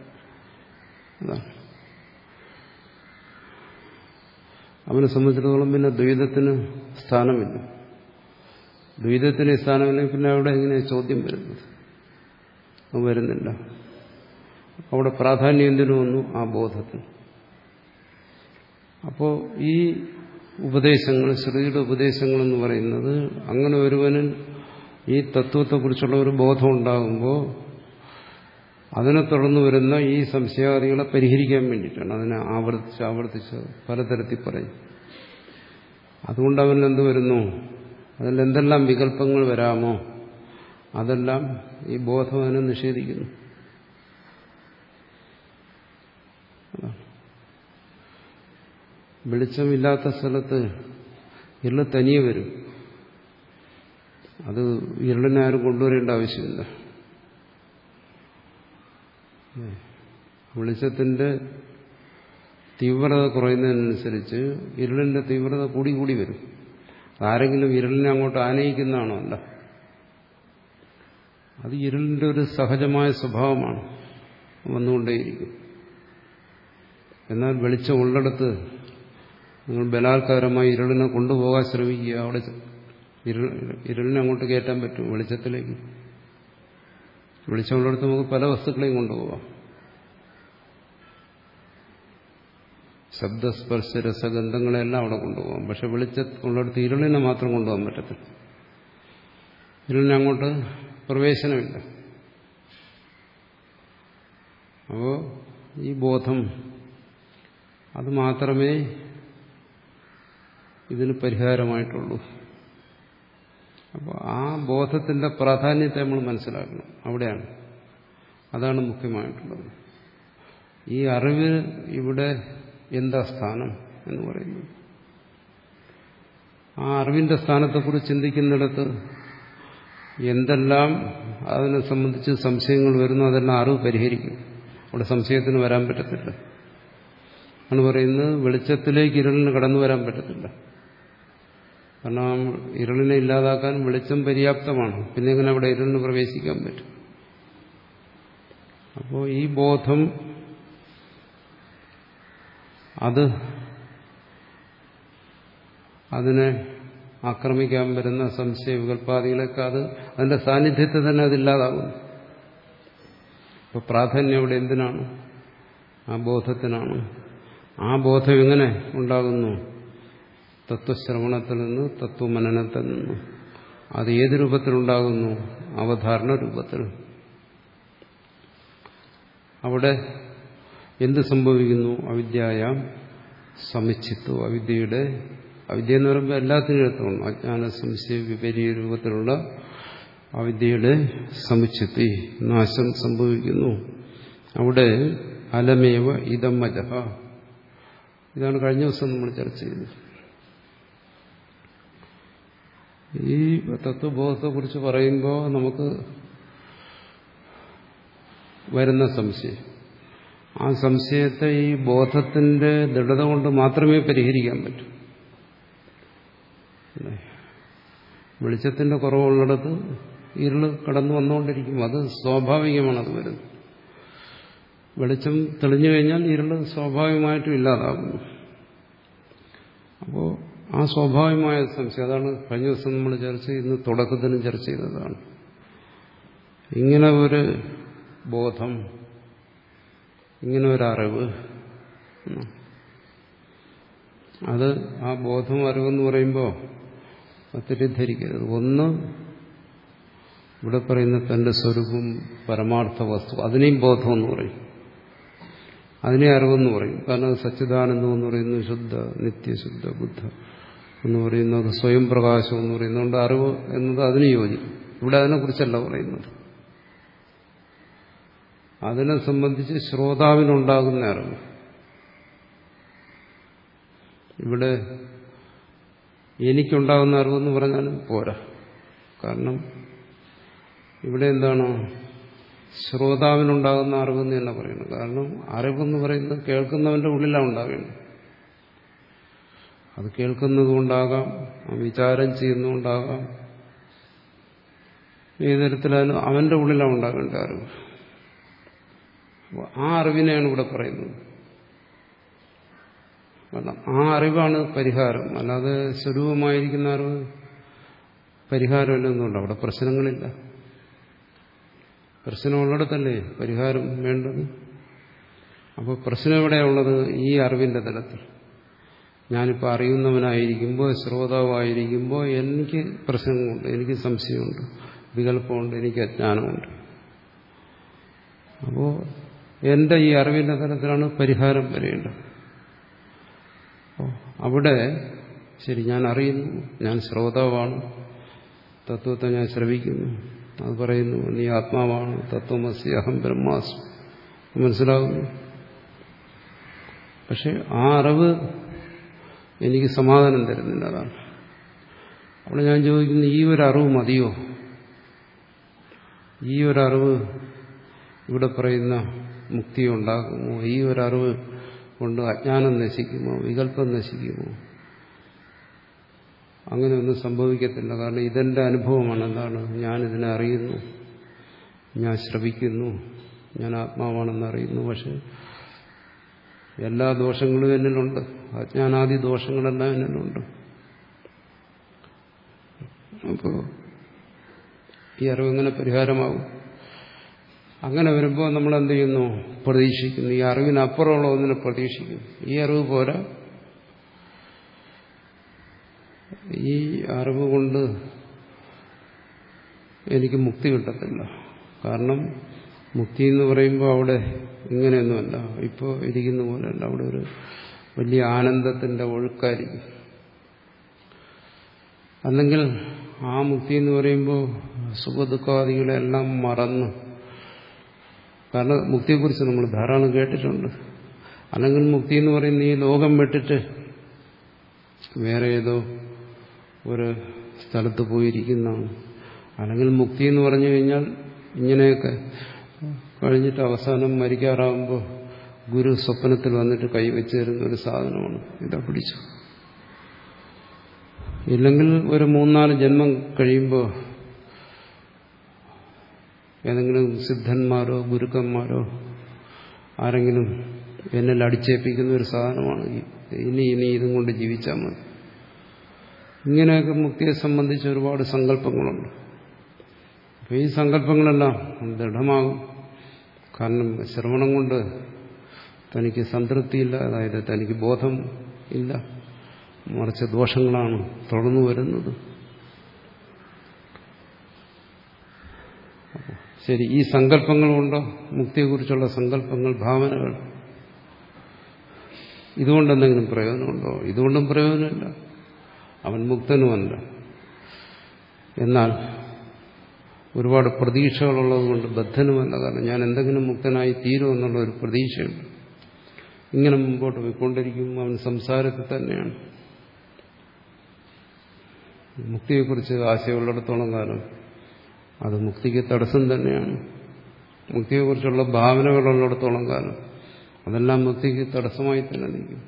അവനെ സംബന്ധിച്ചിടത്തോളം പിന്നെ ദ്വൈതത്തിന് സ്ഥാനമില്ല. ദ്വൈതത്തിന് സ്ഥാനമില്ലെങ്കിൽ പിന്നെ അവിടെ എങ്ങനെയാണ് ചോദ്യം വരുന്നത്? അത് വരുന്നില്ല. അവിടെ പ്രാധാന്യം എന്തിനു വന്നു? ആ ബോധത്തിന്. അപ്പോൾ ഈ ഉപദേശങ്ങൾ, ശ്രുതിയുടെ ഉപദേശങ്ങളെന്ന് പറയുന്നത് അങ്ങനെ ഒരുവന് ഈ തത്വത്തെക്കുറിച്ചുള്ള ഒരു ബോധം ഉണ്ടാകുമ്പോൾ അതിനെ തുടർന്ന് വരുന്ന ഈ സംശയാദികളെ പരിഹരിക്കാൻ വേണ്ടിയിട്ടാണ്. അതിനെ ആവർത്തിച്ച് ആവർത്തിച്ച് പലതരത്തിൽ പറയും. അതുകൊണ്ട് അവൻ എന്ത് വരുന്നു? അതിൽ എന്തെല്ലാം വികല്പങ്ങൾ വരാമോ അതെല്ലാം ഈ ബോധം അതിനെ നിഷേധിക്കുന്നു. വെളിച്ചമില്ലാത്ത സ്ഥലത്ത് ഇരുള് തനിയെ വരും. അത് ഇരുളിനെ ആരും കൊണ്ടുവരേണ്ട ആവശ്യമില്ല. വെളിച്ചത്തിന്റെ തീവ്രത കുറയുന്നതിനനുസരിച്ച് ഇരുളിന്റെ തീവ്രത കൂടി കൂടി വരും. ആരെങ്കിലും ഇരുളിനെ അങ്ങോട്ട് ആനയിക്കുന്നതാണോ? അല്ല. അത് ഇരുളിന്റെ ഒരു സഹജമായ സ്വഭാവമാണ്, വന്നുകൊണ്ടേയിരിക്കും. എന്നാൽ വെളിച്ചം ഉള്ളിടത്ത് നിങ്ങൾ ബലാത്കാരമായി ഇരുളിനെ കൊണ്ടുപോകാൻ ശ്രമിക്കുക. അവിടെ ഇരുൾ ഇരുളിനെ അങ്ങോട്ട് കയറ്റാൻ പറ്റും വെളിച്ചത്തിലേക്ക്. വെളിച്ചമുള്ളിടത്ത് നമുക്ക് പല വസ്തുക്കളെയും കൊണ്ടുപോകാം. ശബ്ദസ്പർശ രസഗന്ധങ്ങളെല്ലാം അവിടെ കൊണ്ടുപോകാം. പക്ഷെ വെളിച്ചമുള്ളിടത്ത് ഇരുളിനെ മാത്രം കൊണ്ടുപോകാൻ പറ്റത്തില്ല. ഇരുളിനെ അങ്ങോട്ട് പ്രവേശനമില്ല. അപ്പോൾ ഈ ബോധം അത് മാത്രമേ ഇതിന് പരിഹാരമായിട്ടുള്ളൂ. അപ്പോൾ ആ ബോധത്തിന്റെ പ്രാധാന്യത്തെ നമ്മൾ മനസ്സിലാക്കണം. അവിടെയാണ്, അതാണ് മുഖ്യമായിട്ടുള്ളത്. ഈ അറിവ് ഇവിടെ എന്താ സ്ഥാനം എന്ന് പറയുന്നത്? ആ അറിവിന്റെ സ്ഥാനത്തെക്കുറിച്ച് ചിന്തിക്കുന്നിടത്ത് എന്തെല്ലാം അതിനെ സംബന്ധിച്ച് സംശയങ്ങൾ വരുന്നു അതെല്ലാം അറിവ് പരിഹരിക്കും. അവിടെ സംശയത്തിന് വരാൻ പറ്റത്തില്ല. ആണ് പറയുന്നത്, വെളിച്ചത്തിലേക്ക് ഇരുളിന് കടന്നു വരാൻ പറ്റത്തില്ല. കാരണം ഇരുളിനെ ഇല്ലാതാക്കാൻ വെളിച്ചം പര്യാപ്തമാണ്. പിന്നെ എങ്ങനെ അവിടെ ഇരുളിന് പ്രവേശിക്കാൻ പറ്റും? അപ്പോൾ ഈ ബോധം അത് അതിനെ ആക്രമിക്കാൻ വരുന്ന സംശയ വികല്പാദികളൊക്കെ അത് അതിന്റെ സാന്നിധ്യത്തിൽ തന്നെ അതില്ലാതാകുന്നു. ഇപ്പോൾ പ്രാധാന്യം അവിടെ എന്തിനാണ്? ആ ബോധത്തിനാണ്. ആ ബോധം എങ്ങനെ ഉണ്ടാകുന്നു? തത്വശ്രവണത്തിൽ നിന്ന്, തത്വമനനത്തിൽ നിന്ന്. അത് ഏത് രൂപത്തിലുണ്ടാകുന്നു? അവധാരണ രൂപത്തിൽ. അവിടെ എന്ത് സംഭവിക്കുന്നു? അവിദ്യായാം സമിച്ഛിത്തു. അവിദ്യയുടെ, അവിദ്യ എന്ന് പറയുമ്പോൾ എല്ലാത്തിനും എടുത്തോണം. അജ്ഞാന സംശയ വിപരീയ രൂപത്തിലുള്ള അവിദ്യയുടെ സമുച്ചിത്തി, നാശം സംഭവിക്കുന്നു. അവിടെ അലമേവ ഇദമജഹ. ഇതാണ് കഴിഞ്ഞ ദിവസം നമ്മൾ ചർച്ച ചെയ്തത്. ഈ തത്വബോധത്തെക്കുറിച്ച് പറയുമ്പോൾ നമുക്ക് വരുന്ന സംശയം, ആ സംശയത്തെ ഈ ബോധത്തിന്റെ ദൃഢത കൊണ്ട് മാത്രമേ പരിഹരിക്കാൻ പറ്റൂ. വെളിച്ചത്തിന്റെ കുറവുള്ളിടത്ത് ഇരുള് കടന്നു വന്നുകൊണ്ടിരിക്കും. അത് സ്വാഭാവികമാണ്. അത് വരുന്നത് വെളിച്ചം തെളിഞ്ഞു കഴിഞ്ഞാൽ ഇരുള് സ്വാഭാവികമായിട്ടും ഇല്ലാതാകുന്നു. അപ്പോൾ ആ സ്വാഭാവികമായ സംശയം, അതാണ് കഴിഞ്ഞ ദിവസം നമ്മൾ ചർച്ച ചെയ്യുന്ന തുടക്കത്തിനും ചർച്ച ചെയ്തതാണ്. ഇങ്ങനെ ഒരു ബോധം, ഇങ്ങനെ ഒരറിവ്, അത് ആ ബോധം അറിവെന്ന് പറയുമ്പോൾ തെറ്റിദ്ധരിക്കരുത്. ഒന്ന്, ഇവിടെ പറയുന്ന തന്റെ സ്വരൂപം പരമാർത്ഥ വസ്തു, അതിനെയും ബോധമെന്ന് പറയും, അതിനെ അറിവെന്ന് പറയും. കാരണം അത് സച്ചിദാനന്ദം എന്ന് പറയുന്നത് ശുദ്ധ നിത്യശുദ്ധ ബുദ്ധ എന്ന് പറയുന്നത് സ്വയം പ്രകാശം എന്ന് പറയുന്നതുകൊണ്ട് അറിവ് എന്നത് അതിന് യോജിക്കും. ഇവിടെ അതിനെക്കുറിച്ചല്ല പറയുന്നത്. അതിനെ സംബന്ധിച്ച് ശ്രോതാവിനുണ്ടാകുന്ന അറിവ്. ഇവിടെ എനിക്കുണ്ടാകുന്ന അറിവെന്ന് പറഞ്ഞാലും പോരാ. കാരണം ഇവിടെ എന്താണ് ശ്രോതാവിനുണ്ടാകുന്ന അറിവെന്ന് തന്നെ പറയുന്നത്. കാരണം അറിവെന്ന് പറയുന്നത് കേൾക്കുന്നവന്റെ ഉള്ളിലാണ് ഉണ്ടാവേണ്ടത്. അത് കേൾക്കുന്നതുകൊണ്ടാകാം, വിചാരം ചെയ്യുന്നതുകൊണ്ടാകാം, ഏത് തരത്തിലായാലും അവന്റെ ഉള്ളിലാണ് ഉണ്ടാകേണ്ട അറിവ്. ആ അറിവിനെയാണ് ഇവിടെ പറയുന്നത്. കാരണം ആ അറിവാണ് പരിഹാരം. അല്ലാതെ സ്വരൂപമായിരിക്കുന്ന അറിവ് പരിഹാരമില്ലെന്നുണ്ട്. അവിടെ പ്രശ്നങ്ങളില്ല. പ്രശ്നമുള്ളിടത്തല്ലേ പരിഹാരം വേണ്ടത്. അപ്പോൾ പ്രശ്നം എവിടെയുള്ളത്? ഈ അറിവിന്റെ തലത്തിൽ. ഞാനിപ്പോൾ അറിയുന്നവനായിരിക്കുമ്പോൾ, ശ്രോതാവായിരിക്കുമ്പോൾ എനിക്ക് പ്രശ്നങ്ങളുണ്ട്, എനിക്ക് സംശയമുണ്ട്, വികല്പമുണ്ട്, എനിക്ക് അജ്ഞാനമുണ്ട്. അപ്പോൾ എന്റെ ഈ അറിവിന്റെ തലത്തിലാണ് പരിഹാരം വരേണ്ടത്. അവിടെ ശരി, ഞാൻ അറിയുന്നു, ഞാൻ ശ്രോതാവാണ്, തത്വത്തെ ഞാൻ ശ്രവിക്കുന്നു, അത് പറയുന്നു നീ ആത്മാവാണ്, തത്വമസി അഹം ബ്രഹ്മാസ്മി, മനസ്സിലാകുന്നു. പക്ഷെ ആ അറിവ് എനിക്ക് സമാധാനം തരുന്നില്ല. അതാണ് അവിടെ ഞാൻ ചോദിക്കുന്നു, ഈ ഒരു അറിവ് മതിയോ? ഈ ഒരു അറിവ് ഇവിടെ പറയുന്ന മുക്തി ഉണ്ടാകുമോ? ഈ ഒരു അറിവ് കൊണ്ട് അജ്ഞാനം നശിക്കുമോ, വികല്പം നശിക്കുമോ? അങ്ങനെയൊന്നും സംഭവിക്കത്തില്ല. കാരണം ഇതെന്റെ അനുഭവമാണ്. എന്താണ്? ഞാനിതിനെ അറിയുന്നു, ഞാൻ ശ്രവിക്കുന്നു, ഞാൻ ആത്മാവാണെന്ന് അറിയുന്നു. പക്ഷെ എല്ലാ ദോഷങ്ങളും എന്നിലുണ്ട്. അജ്ഞാനാദി ദോഷങ്ങളെല്ലാം എന്നിലുണ്ട്. അപ്പോൾ ഈ അറിവെങ്ങനെ പരിഹാരമാകും? അങ്ങനെ വരുമ്പോൾ നമ്മൾ എന്ത് ചെയ്യുന്നു? പ്രതീക്ഷിക്കുന്നു. ഈ അറിവിനപ്പുറമുള്ള ഒന്നിനെ പ്രതീക്ഷിക്കുന്നു. ഈ അറിവ് പോരാ, ഈ അറിവ് കൊണ്ട് എനിക്ക് മുക്തി കിട്ടത്തില്ല. കാരണം മുക്തി എന്ന് പറയുമ്പോൾ അവിടെ ഇങ്ങനെയൊന്നുമല്ല, ഇപ്പോൾ ഇരിക്കുന്ന പോലെയല്ല. അവിടെ ഒരു വലിയ ആനന്ദത്തിന്റെ ഒഴുക്കായിരിക്കും. അല്ലെങ്കിൽ ആ മുക്തി എന്ന് പറയുമ്പോൾ സുഖദുഃഖാദികളെല്ലാം മറന്ന്, കാരണം മുക്തിയെക്കുറിച്ച് നമ്മൾ ധാരാളം കേട്ടിട്ടുണ്ട്. അല്ലെങ്കിൽ മുക്തി എന്ന് പറയുന്ന ഈ ലോകം വിട്ടിട്ട് വേറെ ഏതോ ഒരു സ്ഥലത്ത് പോയിരിക്കുന്നതാണ്. അല്ലെങ്കിൽ മുക്തി എന്ന് പറഞ്ഞു കഴിഞ്ഞാൽ ഇങ്ങനെയൊക്കെ കഴിഞ്ഞിട്ട് അവസാനം മരിക്കാറാകുമ്പോൾ ഗുരു സ്വപ്നത്തിൽ വന്നിട്ട് കൈവച്ച് തരുന്ന ഒരു സാധനമാണ്. ഇതാ പിടിച്ചു. ഇല്ലെങ്കിൽ ഒരു മൂന്നാല് ജന്മം കഴിയുമ്പോൾ ഏതെങ്കിലും സിദ്ധന്മാരോ ഗുരുക്കന്മാരോ ആരെങ്കിലും എന്നിൽ അടിച്ചേൽപ്പിക്കുന്ന ഒരു സാധനമാണ്. ഇനി ഇനി ഇതും കൊണ്ട് ജീവിച്ചാൽ മതി. ഇങ്ങനെയൊക്കെ മുക്തിയെ സംബന്ധിച്ച് ഒരുപാട് സങ്കല്പങ്ങളുണ്ട്. അപ്പോൾ ഈ സങ്കല്പങ്ങളെല്ലാം ദൃഢമാകും. കാരണം ശ്രവണം കൊണ്ട് തനിക്ക് സംതൃപ്തിയില്ല, അതായത് തനിക്ക് ബോധം ഇല്ല, മറിച്ച് ദോഷങ്ങളാണ് തുടർന്നു വരുന്നത്. ശരി, ഈ സങ്കല്പങ്ങളുണ്ടോ? മുക്തിയെക്കുറിച്ചുള്ള സങ്കല്പങ്ങൾ, ഭാവനകൾ, ഇതുകൊണ്ടെന്തെങ്കിലും പ്രയോജനമുണ്ടോ? ഇതുകൊണ്ടും പ്രയോജനമില്ല. അവൻ മുക്തനുമല്ല. എന്നാൽ ഒരുപാട് പ്രതീക്ഷകളുള്ളതുകൊണ്ട് ബദ്ധനുമല്ല. കാരണം ഞാൻ എന്തെങ്കിലും മുക്തനായി തീരുമെന്നുള്ള ഒരു പ്രതീക്ഷയുണ്ട്. ഇങ്ങനെ മുമ്പോട്ട് പോയിക്കൊണ്ടിരിക്കും. അവൻ സംസാരത്തിൽ തന്നെയാണ്. മുക്തിയെക്കുറിച്ച് ആശയമുള്ളിടത്തോളം കാലം അത് മുക്തിക്ക് തടസ്സം തന്നെയാണ്. മുക്തിയെക്കുറിച്ചുള്ള ഭാവനകളുള്ളിടത്തോളം കാലം അതെല്ലാം മുക്തിക്ക് തടസ്സമായി തന്നെ നിൽക്കും.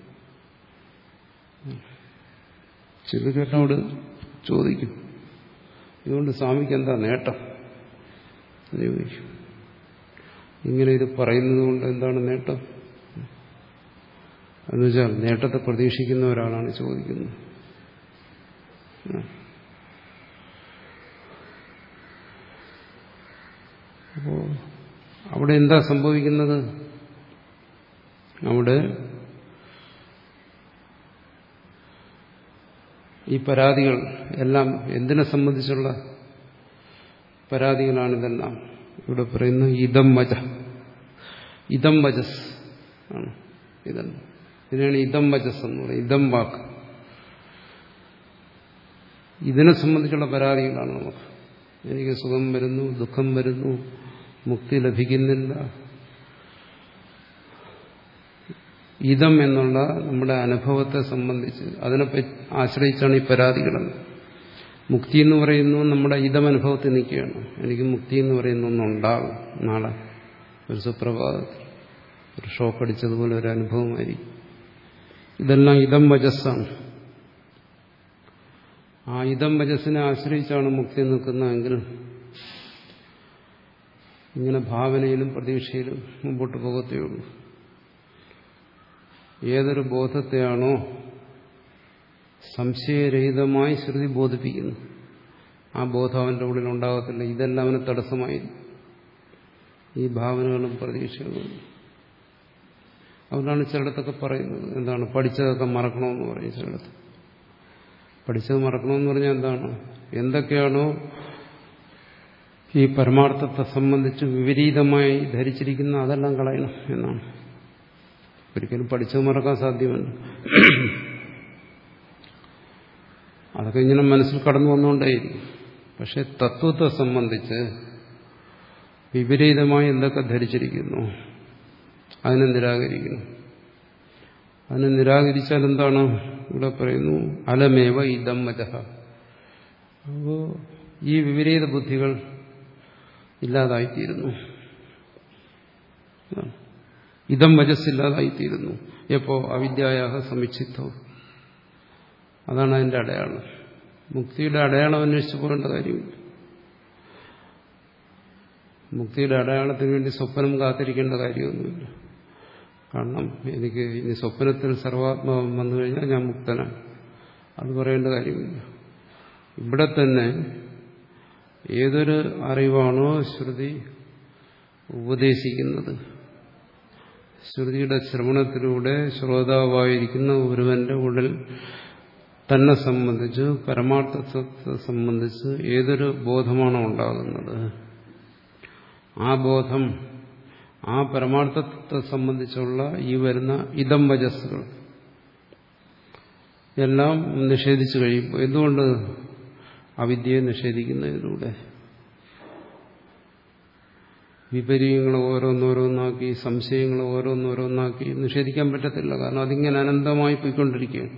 ചിലരോട് ചോദിക്കും, ഇതുകൊണ്ട് സ്വാമിക്ക് എന്താ നേട്ടം എന്ന് ചോദിക്കും. ഇങ്ങനെ ഇത് പറയുന്നത് കൊണ്ട് എന്താണ് നേട്ടം എന്ന് വെച്ചാൽ നേട്ടത്തെ പ്രതീക്ഷിക്കുന്ന ഒരാളാണ് ചോദിക്കുന്നത്. അപ്പോ അവിടെ എന്താ സംഭവിക്കുന്നത്? അവിടെ ഈ പരാതികൾ എല്ലാം എന്തിനെ സംബന്ധിച്ചുള്ള പരാതികളാണിതെല്ലാം? ഇവിടെ പറയുന്നു ഇതം വച, ഇതം വചസ് ആണ്. ഇതല്ല, ഇതിനാണ് ഇതം വചസ് എന്ന് പറയുന്നത്. ഇതം വാക്ക്, ഇതിനെ സംബന്ധിച്ചുള്ള പരാതികളാണ് നമുക്ക്. എനിക്ക് സുഖം വരുന്നു, ദുഃഖം വരുന്നു, മുക്തി ലഭിക്കുന്നില്ല. ഇതം എന്നുള്ള നമ്മുടെ അനുഭവത്തെ സംബന്ധിച്ച് അതിനെ ആശ്രയിച്ചാണ് ഈ പരാതികളെന്ന്. മുക്തി എന്ന് പറയുന്നു നമ്മുടെ ഇതം അനുഭവത്തിൽ നിൽക്കുകയാണ്. എനിക്ക് മുക്തി എന്ന് പറയുന്ന ഒന്നുണ്ടാകും നാളെ, ഒരു സുപ്രഭാതത്തിൽ ഒരു ഷോക്ക് അടിച്ചതുപോലെ ഒരു അനുഭവമായിരിക്കും. ഇതെല്ലാം ഇതം വചസ്സാണ്. ആ ഇതം വചസ്സിനെ ആശ്രയിച്ചാണ് മുക്തി നിൽക്കുന്നതെങ്കിൽ ഇങ്ങനെ ഭാവനയിലും പ്രതീക്ഷയിലും മുമ്പോട്ട് പോകത്തേയുള്ളൂ. ഏതൊരു ബോധത്തെയാണോ സംശയരഹിതമായി ശ്രുതി ബോധിപ്പിക്കുന്നു, ആ ബോധം അവന്റെ ഉള്ളിൽ ഉണ്ടാകത്തില്ല. ഇതെല്ലാം അവന് തടസ്സമായിരിക്കും, ഈ ഭാവനകളും പ്രതീക്ഷകളും. അതുകൊണ്ടാണ് ചിലയിടത്തൊക്കെ പറയുന്നത് എന്താണ്, പഠിച്ചതൊക്കെ മറക്കണമെന്ന് പറയും. ചിലയിടത്ത് പഠിച്ചത് മറക്കണമെന്ന് പറഞ്ഞാൽ എന്താണ്, എന്തൊക്കെയാണോ ഈ പരമാർത്ഥത്തെ സംബന്ധിച്ച് വിപരീതമായി ധരിച്ചിരിക്കുന്ന അതെല്ലാം കളയണം എന്നാണ്. ഒരിക്കലും പഠിച്ചത് മറക്കാൻ സാധ്യമല്ല. അതൊക്കെ ഇങ്ങനെ മനസ്സിൽ കടന്നു വന്നുകൊണ്ടേയിരിക്കും. പക്ഷെ തത്വത്തെ സംബന്ധിച്ച് വിപരീതമായി എന്തൊക്കെ ധരിച്ചിരിക്കുന്നു അതിനെ നിരാകരിക്കുന്നു. അതിനെ നിരാകരിച്ചാൽ എന്താണ്? ഇവിടെ പറയുന്നു അലമേവ ഇദം വചഃ. അപ്പോ ഈ വിപരീത ബുദ്ധികൾ ഇല്ലാതായിത്തീരുന്നു. ഇതം വജസ്സില്ലാതായിത്തീരുന്നു. എപ്പോ അവിദ്യായാഹ സമിച്ഛിത്തവും. അതാണ് അതിന്റെ അടയാളം. മുക്തിയുടെ അടയാളം അന്വേഷിച്ച് പോകേണ്ട കാര്യമില്ല. മുക്തിയുടെ അടയാളത്തിന് വേണ്ടി സ്വപ്നം കാത്തിരിക്കേണ്ട കാര്യമൊന്നുമില്ല. കാരണം എനിക്ക് ഇനി സ്വപ്നത്തിൽ സർവാത്മാവം വന്നു കഴിഞ്ഞാൽ ഞാൻ മുക്തനാണ്, അത് പറയേണ്ട കാര്യമില്ല. ഇവിടെ തന്നെ ഏതൊരു അറിവാണോ ശ്രുതി ഉപദേശിക്കുന്നത്, ശ്രുതിയുടെ ശ്രവണത്തിലൂടെ ശ്രോതാവായിരിക്കുന്ന ഒരുവന്റെ ഉള്ളിൽ തന്നെ സംബന്ധിച്ച് പരമാർത്ഥത്തെ സംബന്ധിച്ച് ഏതൊരു ബോധമാണോ ഉണ്ടാകുന്നത്, ആ ബോധം ആ പരമാർത്ഥത്തെ സംബന്ധിച്ചുള്ള ഈ വരുന്ന ഇതം വജസ്സുകൾ എല്ലാം നിഷേധിച്ചു കഴിയുമ്പോൾ, എന്തുകൊണ്ട് അവിദ്യയെ നിഷേധിക്കുന്നതിലൂടെ വിപരീയങ്ങൾ ഓരോന്നോരോന്നാക്കി സംശയങ്ങൾ ഓരോന്നോരോന്നാക്കി നിഷേധിക്കാൻ പറ്റത്തില്ല. കാരണം അതിങ്ങനെ അനന്തമായി പോയിക്കൊണ്ടിരിക്കുകയാണ്.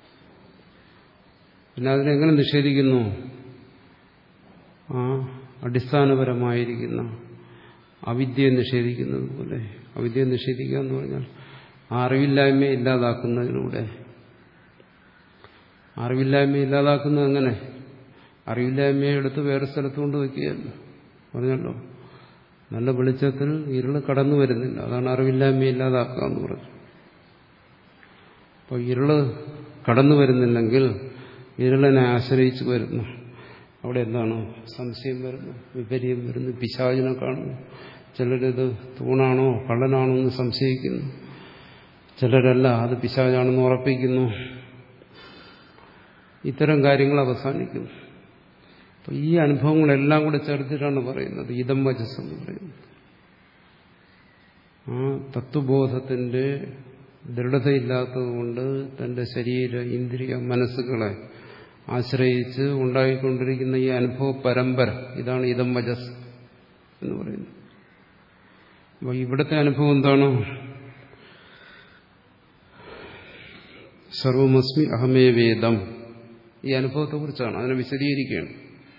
പിന്നെ അതിനെങ്ങനെ നിഷേധിക്കുന്നു? ആ അടിസ്ഥാനപരമായിരിക്കുന്ന അവിദ്യയെ നിഷേധിക്കുന്നത് പോലെ. അവിദ്യയെ നിഷേധിക്കുക എന്ന് പറഞ്ഞാൽ ആ അറിവില്ലായ്മയെ ഇല്ലാതാക്കുന്നതിലൂടെ. അറിവില്ലായ്മയെ ഇല്ലാതാക്കുന്നത് എങ്ങനെ? അറിവില്ലായ്മയെ എടുത്ത് വേറെ സ്ഥലത്ത് കൊണ്ട് വയ്ക്കുകയല്ല. പറഞ്ഞല്ലോ, നല്ല വെളിച്ചത്തിൽ ഇരുള് കടന്നു വരുന്നില്ല, അതാണ് അറിവില്ലായ്മയെ ഇല്ലാതാക്കുക എന്ന് പറഞ്ഞു. അപ്പോൾ ഇരുള് കടന്നു വരുന്നില്ലെങ്കിൽ ഇരുളിനെ ആശ്രയിച്ചു വരുന്നു. അവിടെ എന്താണ്? സംശയം വരുന്നു, വിപര്യം വരുന്നു, പിശാചിനെ കാണുന്നു. ചിലരിത് തൂണാണോ കള്ളനാണോ എന്ന് സംശയിക്കുന്നു, ചിലരല്ല അത് പിശാചാണെന്ന് ഉറപ്പിക്കുന്നു. ഇത്തരം കാര്യങ്ങൾ അവസാനിക്കുന്നു. അപ്പോൾ ഈ അനുഭവങ്ങളെല്ലാം കൂടെ ചേർത്തിട്ടാണ് പറയുന്നത് ഇതം വജസ് എന്ന് പറയുന്നത്. ആ തത്വബോധത്തിന്റെ ദൃഢതയില്ലാത്തതുകൊണ്ട് തന്റെ ശരീര ഇന്ദ്രിയ മനസ്സുകളെ ആശ്രയിച്ച് ഉണ്ടായിക്കൊണ്ടിരിക്കുന്ന ഈ അനുഭവ പരമ്പര, ഇതാണ് ഇതം വജസ് എന്ന് പറയുന്നത്. അപ്പോൾ ഇവിടുത്തെ അനുഭവം എന്താണ്? സർവമസ്മി അഹമേ വേദം. ഈ അനുഭവത്തെക്കുറിച്ചാണ്, അതിനെ വിശദീകരിക്കുകയാണ്.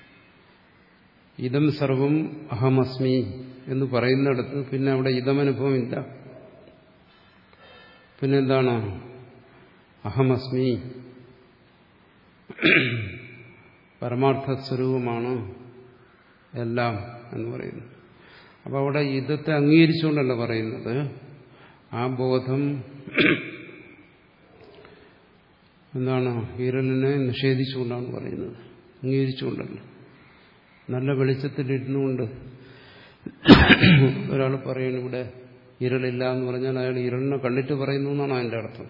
ഇതം സർവം അഹമസ്മി എന്ന് പറയുന്നിടത്ത് പിന്നെ അവിടെ ഇതമനുഭവമില്ല. പിന്നെന്താണ്? അഹമസ്മി, പരമാർത്ഥ സ്വരൂപമാണ് എല്ലാം എന്ന് പറയുന്നു. അപ്പോൾ അവിടെ ഇതത്തെ അംഗീകരിച്ചുകൊണ്ടല്ല പറയുന്നത്, ആ ബോധം എന്താണ്? ഇരുളിനെ നിഷേധിച്ചുകൊണ്ടാണ് പറയുന്നത്, അംഗീകരിച്ചുകൊണ്ടല്ല. നല്ല വെളിച്ചത്തിലിരുന്നുകൊണ്ട് ഒരാൾ പറയുന്നു ഇവിടെ ഇരുളില്ല എന്ന് പറഞ്ഞാൽ അയാൾ ഇരുളിനെ കണ്ടിട്ട് പറയുന്നു എന്നാണ് അതിൻ്റെ അർത്ഥം.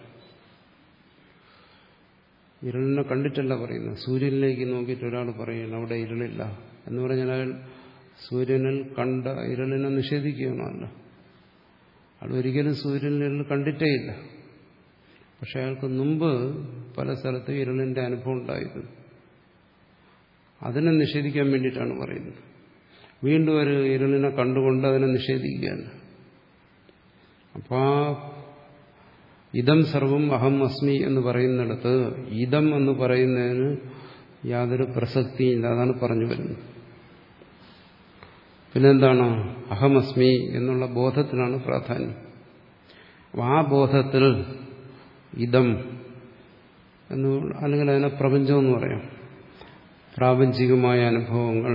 ഇരുളിനെ കണ്ടിട്ടല്ല പറയുന്നത്. സൂര്യനിലേക്ക് നോക്കിയിട്ട് ഒരാൾ പറയുന്നു അവിടെ ഇരുളില്ല എന്ന് പറഞ്ഞാൽ അയാൾ സൂര്യനിൽ കണ്ട ഇരുളിനെ നിഷേധിക്കുകയാണല്ല. അയാൾ ഒരിക്കലും സൂര്യനിൽ കണ്ടിട്ടേ ഇല്ല. പക്ഷെ അയാൾക്ക് മുമ്പ് പല സ്ഥലത്തും ഇരുളിന്റെ അനുഭവം ഉണ്ടായിരുന്നു. അതിനെ നിഷേധിക്കാൻ വേണ്ടിയിട്ടാണ് പറയുന്നത്. വീണ്ടും ഒരു ഇരുളിനെ കണ്ടുകൊണ്ട് അതിനെ നിഷേധിക്കുകയല്ല. അപ്പോൾ ആ ഇതം സർവം അഹം അസ്മി എന്ന് പറയുന്നിടത്ത് ഇതം എന്ന് പറയുന്നതിന് യാതൊരു പ്രസക്തിയില്ല. അതാണ് പറഞ്ഞു വരുന്നത്. പിന്നെന്താണ്? അഹമസ്മി എന്നുള്ള ബോധത്തിനാണ് പ്രാധാന്യം. അപ്പോൾ ആ ബോധത്തിൽ ഇതം എന്ന്, അല്ലെങ്കിൽ അതിനെ പ്രപഞ്ചം എന്ന് പറയാം, പ്രാപഞ്ചികമായ അനുഭവങ്ങൾ,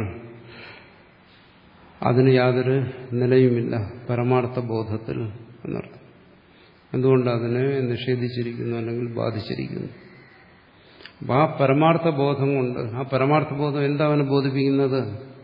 അതിന് യാതൊരു നിലയുമില്ല പരമാർത്ഥ ബോധത്തിൽ എന്നർത്ഥം. എന്തുകൊണ്ട് അതിനെ നിഷേധിച്ചിരിക്കുന്നു അല്ലെങ്കിൽ ബാധിച്ചിരിക്കുന്നു? അപ്പം ആ പരമാർത്ഥ ബോധം കൊണ്ട്, ആ പരമാർത്ഥ ബോധം എന്താ അവനെ ബോധിപ്പിക്കുന്നത്?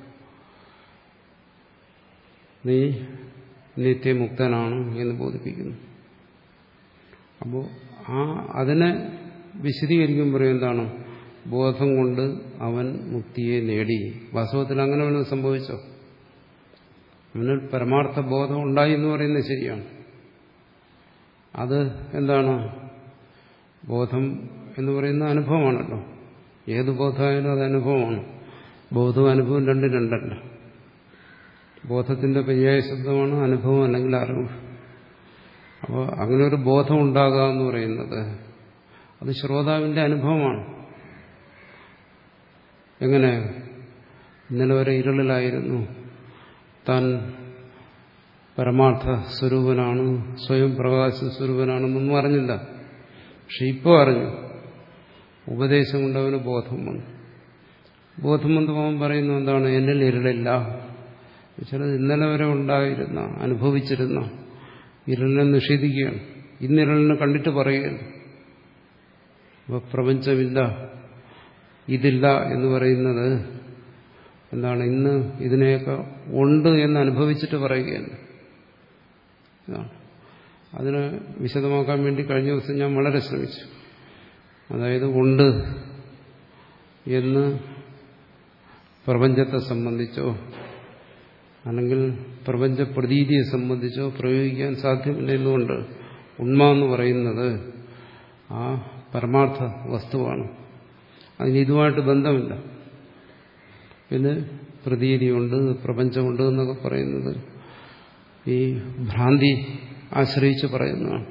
നീ നിത്യമുക്തനാണ് എന്ന് ബോധിപ്പിക്കുന്നു. അപ്പോൾ ആ അതിനെ വിശദീകരിക്കുമ്പോൾ എന്താണ്? ബോധം കൊണ്ട് അവൻ മുക്തിയെ നേടി. വാസ്തവത്തിൽ അങ്ങനെ വല്ലതും സംഭവിച്ചോ? അവന് പരമാർത്ഥ ബോധം ഉണ്ടായി എന്ന് പറയുന്നത് ശരിയാണ്. അത് എന്താണ്? ബോധം എന്ന് പറയുന്ന അനുഭവമാണല്ലോ. ഏത് ബോധമായാലും അത് അനുഭവമാണ്. ബോധവും അനുഭവം രണ്ടും രണ്ടല്ല. ബോധത്തിന്റെ പര്യായ ശബ്ദമാണ് അനുഭവം അല്ലെങ്കിൽ അറിവ്. അപ്പോൾ അങ്ങനെ ഒരു ബോധം ഉണ്ടാകുക എന്ന് പറയുന്നത് അത് ശ്രോതാവിന്റെ അനുഭവമാണ്. എങ്ങനെ? ഇന്നലെ വരെ ഇരുളിലായിരുന്നു, താൻ പരമാർത്ഥ സ്വരൂപനാണ്, സ്വയം പ്രകാശ സ്വരൂപനാണെന്നൊന്നും അറിഞ്ഞില്ല. പക്ഷെ ഇപ്പോൾ അറിഞ്ഞു. ഉപദേശം കൊണ്ട് അവന് ബോധം വന്നു. ബോധം വന്നപ്പോൾ അവൻ പറയുന്നു എന്താണ്, എന്നിൽ ഇരുളില്ല. ചിലത് ഇന്നലെ വരെ ഉണ്ടായിരുന്ന, അനുഭവിച്ചിരുന്ന ഇരുളിനെ നിഷേധിക്കുകയാണ്. ഇന്നിരളിനെ കണ്ടിട്ട് പറയുകയാണ്. അപ്പോൾ പ്രപഞ്ചമില്ല, ഇതില്ല എന്ന് പറയുന്നത് എന്താണ്, ഇന്ന് ഇതിനെയൊക്കെ ഉണ്ട് എന്ന് അനുഭവിച്ചിട്ട് പറയുകയാണ്. അതിനെ വിശദമാക്കാൻ വേണ്ടി കഴിഞ്ഞ ദിവസം ഞാൻ വളരെ ശ്രമിച്ചു. അതായത് ഉണ്ട് എന്ന് പ്രപഞ്ചത്തെ സംബന്ധിച്ചോ അല്ലെങ്കിൽ പ്രപഞ്ച പ്രതീതിയെ സംബന്ധിച്ചോ പ്രയോഗിക്കാൻ സാധ്യമല്ല. എന്നുകൊണ്ട് ഉണ്മ എന്ന് പറയുന്നത് ആ പരമാർത്ഥ വസ്തുവാണ്. അതിന് ഇതുമായിട്ട് ബന്ധമില്ല. പിന്നെ പ്രതീതിയുണ്ട്, പ്രപഞ്ചമുണ്ട് എന്നൊക്കെ പറയുന്നത് ഈ ഭ്രാന്തി ആശ്രയിച്ച് പറയുന്നതാണ്.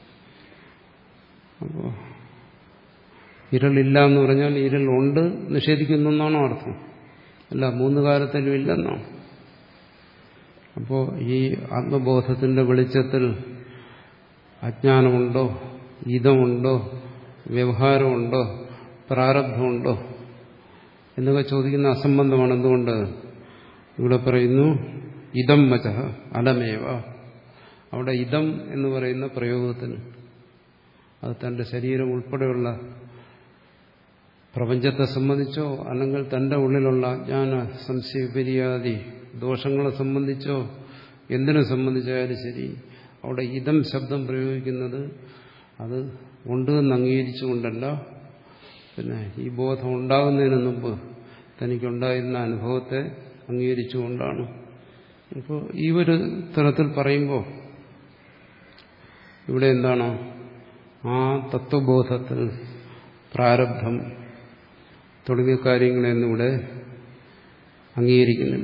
അപ്പോൾ ഇരളില്ല എന്ന് പറഞ്ഞാൽ ഇരളുണ്ട് നിഷേധിക്കുന്നു എന്നാണോ അർത്ഥം? അല്ല, മൂന്ന് കാലത്തിലും ഇല്ലെന്നാണ്. അപ്പോൾ ഈ ആത്മബോധത്തിന്റെ വെളിച്ചത്തിൽ അജ്ഞാനമുണ്ടോ, ഇതമുണ്ടോ, വ്യവഹാരമുണ്ടോ, പ്രാരബ്ധമുണ്ടോ എന്നൊക്കെ ചോദിക്കുന്ന അസംബന്ധമാണ്. എന്തുകൊണ്ട്? ഇവിടെ പറയുന്നു ഇതം വചഃ അലമേവ. അവിടെ ഇതം എന്ന് പറയുന്ന പ്രയോഗത്തിന് അത് തന്റെ ശരീരം ഉൾപ്പെടെയുള്ള പ്രപഞ്ചത്തെ സംബന്ധിച്ചോ അല്ലെങ്കിൽ തന്റെ ഉള്ളിലുള്ള അജ്ഞാന സംശയ വിപര്യാദി ദോഷങ്ങളെ സംബന്ധിച്ചോ എന്തിനെ സംബന്ധിച്ചായാലും ശരി, അവിടെ ഇതം ശബ്ദം പ്രയോഗിക്കുന്നത് അത് ഉണ്ട് എന്ന് അംഗീകരിച്ചുകൊണ്ടല്ല, പിന്നെ ഈ ബോധം ഉണ്ടാകുന്നതിന് മുമ്പ് തനിക്കുണ്ടായിരുന്ന അനുഭവത്തെ അംഗീകരിച്ചുകൊണ്ടാണ്. അപ്പോൾ ഈ ഒരു തരത്തിൽ പറയുമ്പോൾ ഇവിടെ എന്താണ്, ആ തത്വബോധത്തിൽ പ്രാരബ്ധം തുടങ്ങിയ കാര്യങ്ങളെയൊന്നും ഇവിടെ അംഗീകരിക്കുന്നില്ല.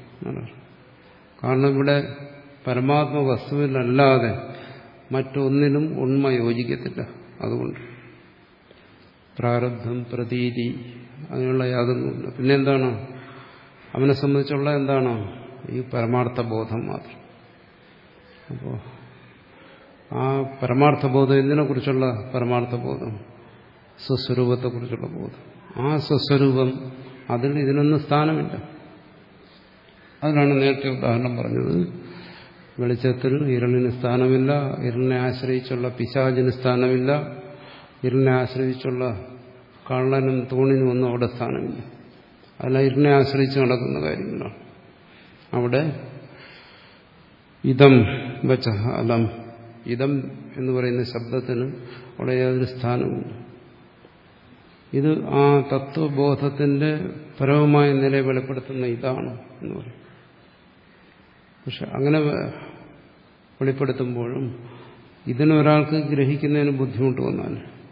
കാരണം ഇവിടെ പരമാത്മ വസ്തുവിലല്ലാതെ മറ്റൊന്നിനും ഉണ്മ യോജിക്കത്തില്ല. അതുകൊണ്ട് പ്രാരബ്ധം, പ്രതീതി അങ്ങനെയുള്ള യാതൊന്നുമില്ല. പിന്നെന്താണ് അവനെ സംബന്ധിച്ചുള്ള എന്താണ് ഈ പരമാർത്ഥ ബോധം മാത്രം. അപ്പോൾ ആ പരമാർത്ഥ ബോധം എന്തിനെക്കുറിച്ചുള്ള പരമാർത്ഥ ബോധം? സ്വസ്വരൂപത്തെക്കുറിച്ചുള്ള ബോധം. ആ സ്വസ്വരൂപം അതിൽ ഇതിനൊന്നും സ്ഥാനമില്ല. അതിനാണ് നേരത്തെ ഉദാഹരണം പറഞ്ഞത്. വെളിച്ചത്തിൽ ഇരുളിന് സ്ഥാനമില്ല, ഇരുളിനെ ആശ്രയിച്ചുള്ള പിശാചിന് സ്ഥാനമില്ല, ഇരുളിനെ ആശ്രയിച്ചുള്ള കള്ളനും തൂണിനും ഒന്നും അവിടെ സ്ഥാനമില്ല. അല്ല, ഇരുളിനെ ആശ്രയിച്ച് നടക്കുന്ന കാര്യങ്ങളാണ്. അവിടെ ഇതം വചഃ അലം, ഇതം എന്ന് പറയുന്ന ശബ്ദത്തിന് അവിടെ യാതൊരു സ്ഥാനമില്ല. ഇത് ആ തത്വബോധത്തിന്റെ പരമമായ നില വെളിപ്പെടുത്തുന്ന ഇതാണ് എന്ന് പറയും. പക്ഷെ അങ്ങനെ വെളിപ്പെടുത്തുമ്പോഴും ഇതിനൊരാൾക്ക് ഗ്രഹിക്കുന്നതിന് ബുദ്ധിമുട്ട് വന്നാൽ,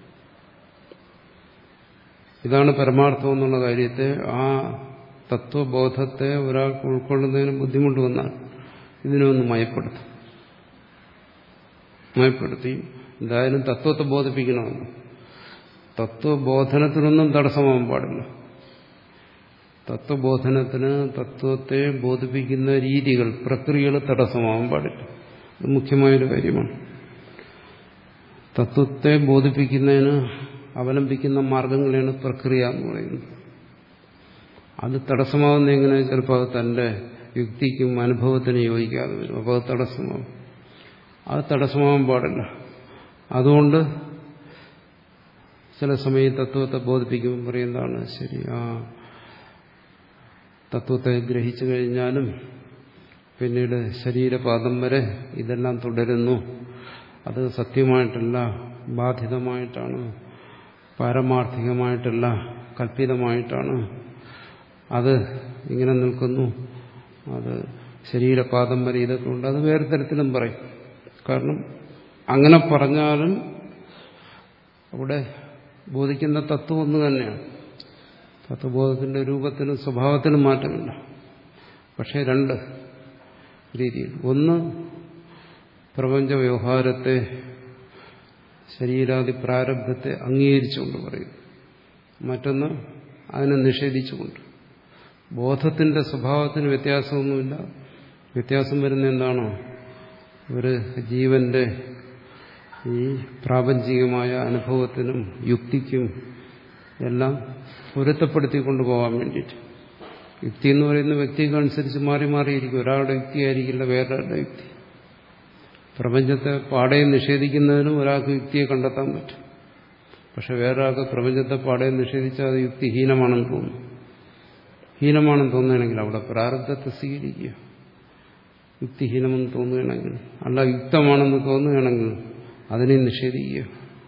ഇതാണ് പരമാർത്ഥം എന്നുള്ള കാര്യത്തെ, ആ തത്വബോധത്തെ ഒരാൾക്ക് ഉൾക്കൊള്ളുന്നതിന് ബുദ്ധിമുട്ട് വന്നാൽ ഇതിനെ ഒന്ന് മയപ്പെടുത്തും. മയപ്പെടുത്തി എന്തായാലും തത്വത്തെ ബോധിപ്പിക്കണമെന്ന്. തത്വബോധനത്തിനൊന്നും തടസ്സമാകാൻ പാടില്ല. തത്വബോധനത്തിന് തത്വത്തെ ബോധിപ്പിക്കുന്ന രീതികൾ, പ്രക്രിയകൾ തടസ്സമാകാൻ പാടില്ല. ഇത് മുഖ്യമായൊരു കാര്യമാണ്. തത്വത്തെ ബോധിപ്പിക്കുന്നതിന് അവലംബിക്കുന്ന മാർഗങ്ങളാണ് പ്രക്രിയ എന്ന് പറയുന്നത്. അത് തടസ്സമാകുന്ന എങ്ങനെ? ചിലപ്പോൾ അത് തന്റെ യുക്തിക്കും അനുഭവത്തിനും യോജിക്കാതെ വരും. അപ്പോൾ അത് തടസ്സമാകും. അത് തടസ്സമാകാൻ പാടില്ല. അതുകൊണ്ട് ചില സമയം തത്വത്തെ ബോധിപ്പിക്കുമ്പോൾ പറയുന്നതാണ് ശരി, ആ തത്വത്തെ ഗ്രഹിച്ചു കഴിഞ്ഞാലും പിന്നീട് ശരീരപാദം വരെ ഇതെല്ലാം തുടരുന്നു. അത് സത്യമായിട്ടല്ല, ബാധിതമായിട്ടാണ്, പാരമാർത്ഥികമായിട്ടല്ല, കല്പിതമായിട്ടാണ്. അത് ഇങ്ങനെ നിൽക്കുന്നു. അത് ശരീരപാദം വരെ ഇതൊക്കെ ഉണ്ട്. അത് വേറെ തരത്തിലും പറയും. കാരണം അങ്ങനെ പറഞ്ഞാലും അവിടെ ബോധിക്കുന്ന തത്വം ഒന്ന് തന്നെയാണ്. തത്വബോധത്തിന്റെ രൂപത്തിനും സ്വഭാവത്തിനും മാറ്റമില്ല. പക്ഷേ രണ്ട് രീതിയിൽ. ഒന്ന് പ്രപഞ്ച വ്യവഹാരത്തെ, ശരീരാദി പ്രാരബ്ധത്തെ അംഗീകരിച്ചുകൊണ്ട് പറയും. മറ്റൊന്ന് അതിനെ നിഷേധിച്ചുകൊണ്ട്. ബോധത്തിന്റെ സ്വഭാവത്തിന് വ്യത്യാസമൊന്നുമില്ല. വ്യത്യാസം വരുന്ന എന്താണോ ഒരു ജീവന്റെ ഈ പ്രാപഞ്ചികമായ അനുഭവത്തിനും യുക്തിക്കും എല്ലാം പൊരുത്തപ്പെടുത്തിക്കൊണ്ടു പോകാൻ വേണ്ടിയിട്ട്. യുക്തി എന്ന് പറയുന്ന വ്യക്തിക്കനുസരിച്ച് മാറി മാറിയിരിക്കും. ഒരാളുടെ യുക്തിയായിരിക്കില്ല വേറൊരാളുടെ യുക്തി. പ്രപഞ്ചത്തെ പാടെ നിഷേധിക്കുന്നതിനും ഒരാൾക്ക് യുക്തിയെ കണ്ടെത്താൻ പറ്റും. പക്ഷെ വേറൊരാൾക്ക് പ്രപഞ്ചത്തെ പാടെ നിഷേധിച്ചാൽ അത് യുക്തിഹീനമാണെന്ന് തോന്നും. ഹീനമാണെന്ന് തോന്നുകയാണെങ്കിൽ അവിടെ പ്രാരബ്ധത്തെ സ്വീകരിക്കുക. യുക്തിഹീനമെന്ന് തോന്നുകയാണെങ്കിൽ, അല്ല യുക്തമാണെന്ന് തോന്നുകയാണെങ്കിൽ അതിനെ നിഷേധിക്കുക.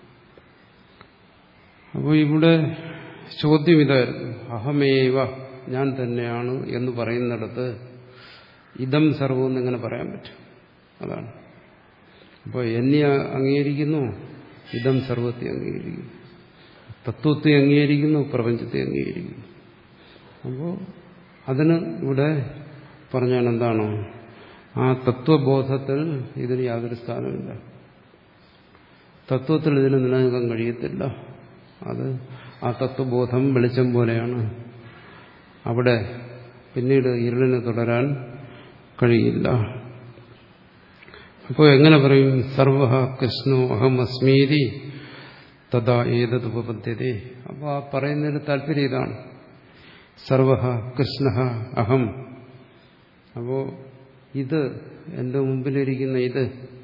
അപ്പോൾ ഇവിടെ ചോദ്യം ഇതായിരുന്നു, അഹമേവ ഞാൻ തന്നെയാണ് എന്ന് പറയുന്നിടത്ത് ഇതം സർവം എന്നിങ്ങനെ പറയാൻ പറ്റും. അതാണ്. അപ്പോൾ എന്നെ അംഗീകരിക്കുന്നു, ഇതം സർവത്തെ അംഗീകരിക്കുന്നു, തത്വത്തെ അംഗീകരിക്കുന്നു, പ്രപഞ്ചത്തെ അംഗീകരിക്കുന്നു. അപ്പോൾ അതിന് ഇവിടെ പറഞ്ഞാൽ എന്താണോ, ആ തത്വബോധത്തിൽ ഇതിന് യാതൊരു സ്ഥാനമില്ല. തത്വത്തിൽ ഇതിന് നിലനിൽക്കാൻ കഴിയത്തില്ല. അത് ആ തത്വബോധം വെളിച്ചം പോലെയാണ്. അവിടെ പിന്നീട് ഇരുളിന് തുടരാൻ കഴിയില്ല. അപ്പോൾ എങ്ങനെ പറയും, സർവഃ കൃഷ്ണോ അഹം അസ്മീതി തഥാ ഏതത് ഉപപദ്ധ്യതേ. അപ്പോൾ ആ പറയുന്നതിന് താല്പര്യം ഇതാണ്, സർവഃ കൃഷ്ണഃ അഹം. അപ്പോൾ ഇത് എൻ്റെ മുമ്പിലിരിക്കുന്ന ഇത്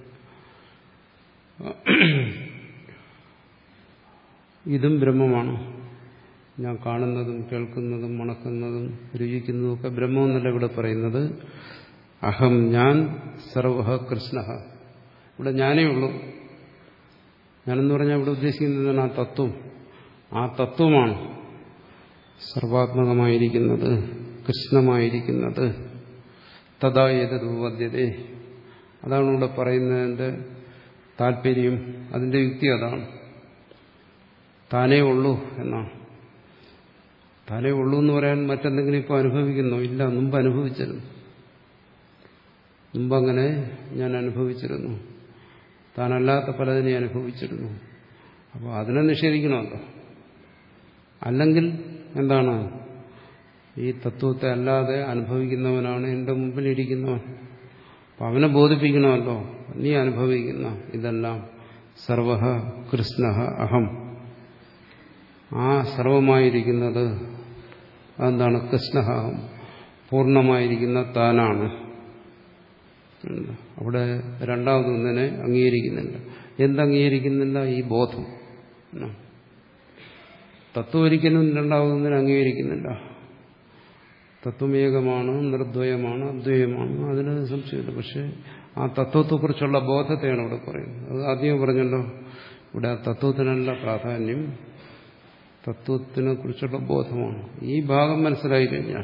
ഇതും ബ്രഹ്മമാണ്. ഞാൻ കാണുന്നതും കേൾക്കുന്നതും മണക്കുന്നതും രുചിക്കുന്നതും ഒക്കെ ബ്രഹ്മമെന്നല്ല ഇവിടെ പറയുന്നത്. അഹം ഞാൻ, സർവഃ കൃഷ്ണഃ. ഇവിടെ ഞാനേ ഉള്ളൂ. ഞാനെന്ന് പറഞ്ഞാൽ ഇവിടെ ഉദ്ദേശിക്കുന്നതാണ് ആ തത്വം. ആ തത്വമാണ് സർവാത്മകമായിരിക്കുന്നത്, കൃഷ്ണമായിരിക്കുന്നത്. തഥാ ഏതത് ഉപപദ്ധ്യതേ. അതാണ് ഇവിടെ പറയുന്നതിന്റെ താല്പര്യം, അതിന്റെ യുക്തി അതാണ്. താനേ ഉള്ളൂ എന്നാണ്. താനേ ഉള്ളൂ എന്ന് പറയാൻ മറ്റെന്തെങ്കിലും ഇപ്പോൾ അനുഭവിക്കുന്നോ? ഇല്ല, മുമ്പ് അനുഭവിച്ചിരുന്നു. മുമ്പങ്ങനെ ഞാൻ അനുഭവിച്ചിരുന്നു. താനല്ലാത്ത പലതിനെ അനുഭവിച്ചിരുന്നു. അപ്പോൾ അതിനെ നിഷേധിക്കണമല്ലോ. അല്ലെങ്കിൽ എന്താണ്, ഈ തത്വത്തെ അല്ലാതെ അനുഭവിക്കുന്നവനാണ് എൻ്റെ മുമ്പിലിരിക്കുന്നവൻ. അപ്പം അവനെ ബോധിപ്പിക്കണമല്ലോ, നീ അനുഭവിക്കുന്ന ഇതെല്ലാം സർവഃ കൃഷ്ണഃ അഹം. ആ സർവമായിരിക്കുന്നത് അതെന്താണ്, കൃഷ്ണഃ അഹം, പൂർണ്ണമായിരിക്കുന്ന താനാണ്. അവിടെ രണ്ടാമതൊന്നിനെ അംഗീകരിക്കുന്നില്ല. എന്തംഗീകരിക്കുന്നില്ല? ഈ ബോധം. തത്വം ഒരിക്കലും രണ്ടാമതൊന്നിനെ അംഗീകരിക്കുന്നില്ല. തത്വമേകമാണ്, നിർദ്വയമാണ്, അദ്വയമാണ്, അതിന് സംശയമില്ല. പക്ഷെ ആ തത്വത്തെക്കുറിച്ചുള്ള ബോധത്തെയാണ് ഇവിടെ പറയുന്നത്. അത് ആദ്യം പറഞ്ഞല്ലോ, ഇവിടെ ആ തത്വത്തിനല്ല പ്രാധാന്യം, തത്വത്തിനെ കുറിച്ചുള്ള ബോധമാണ്. ഈ ഭാഗം മനസ്സിലായി കഴിഞ്ഞാൽ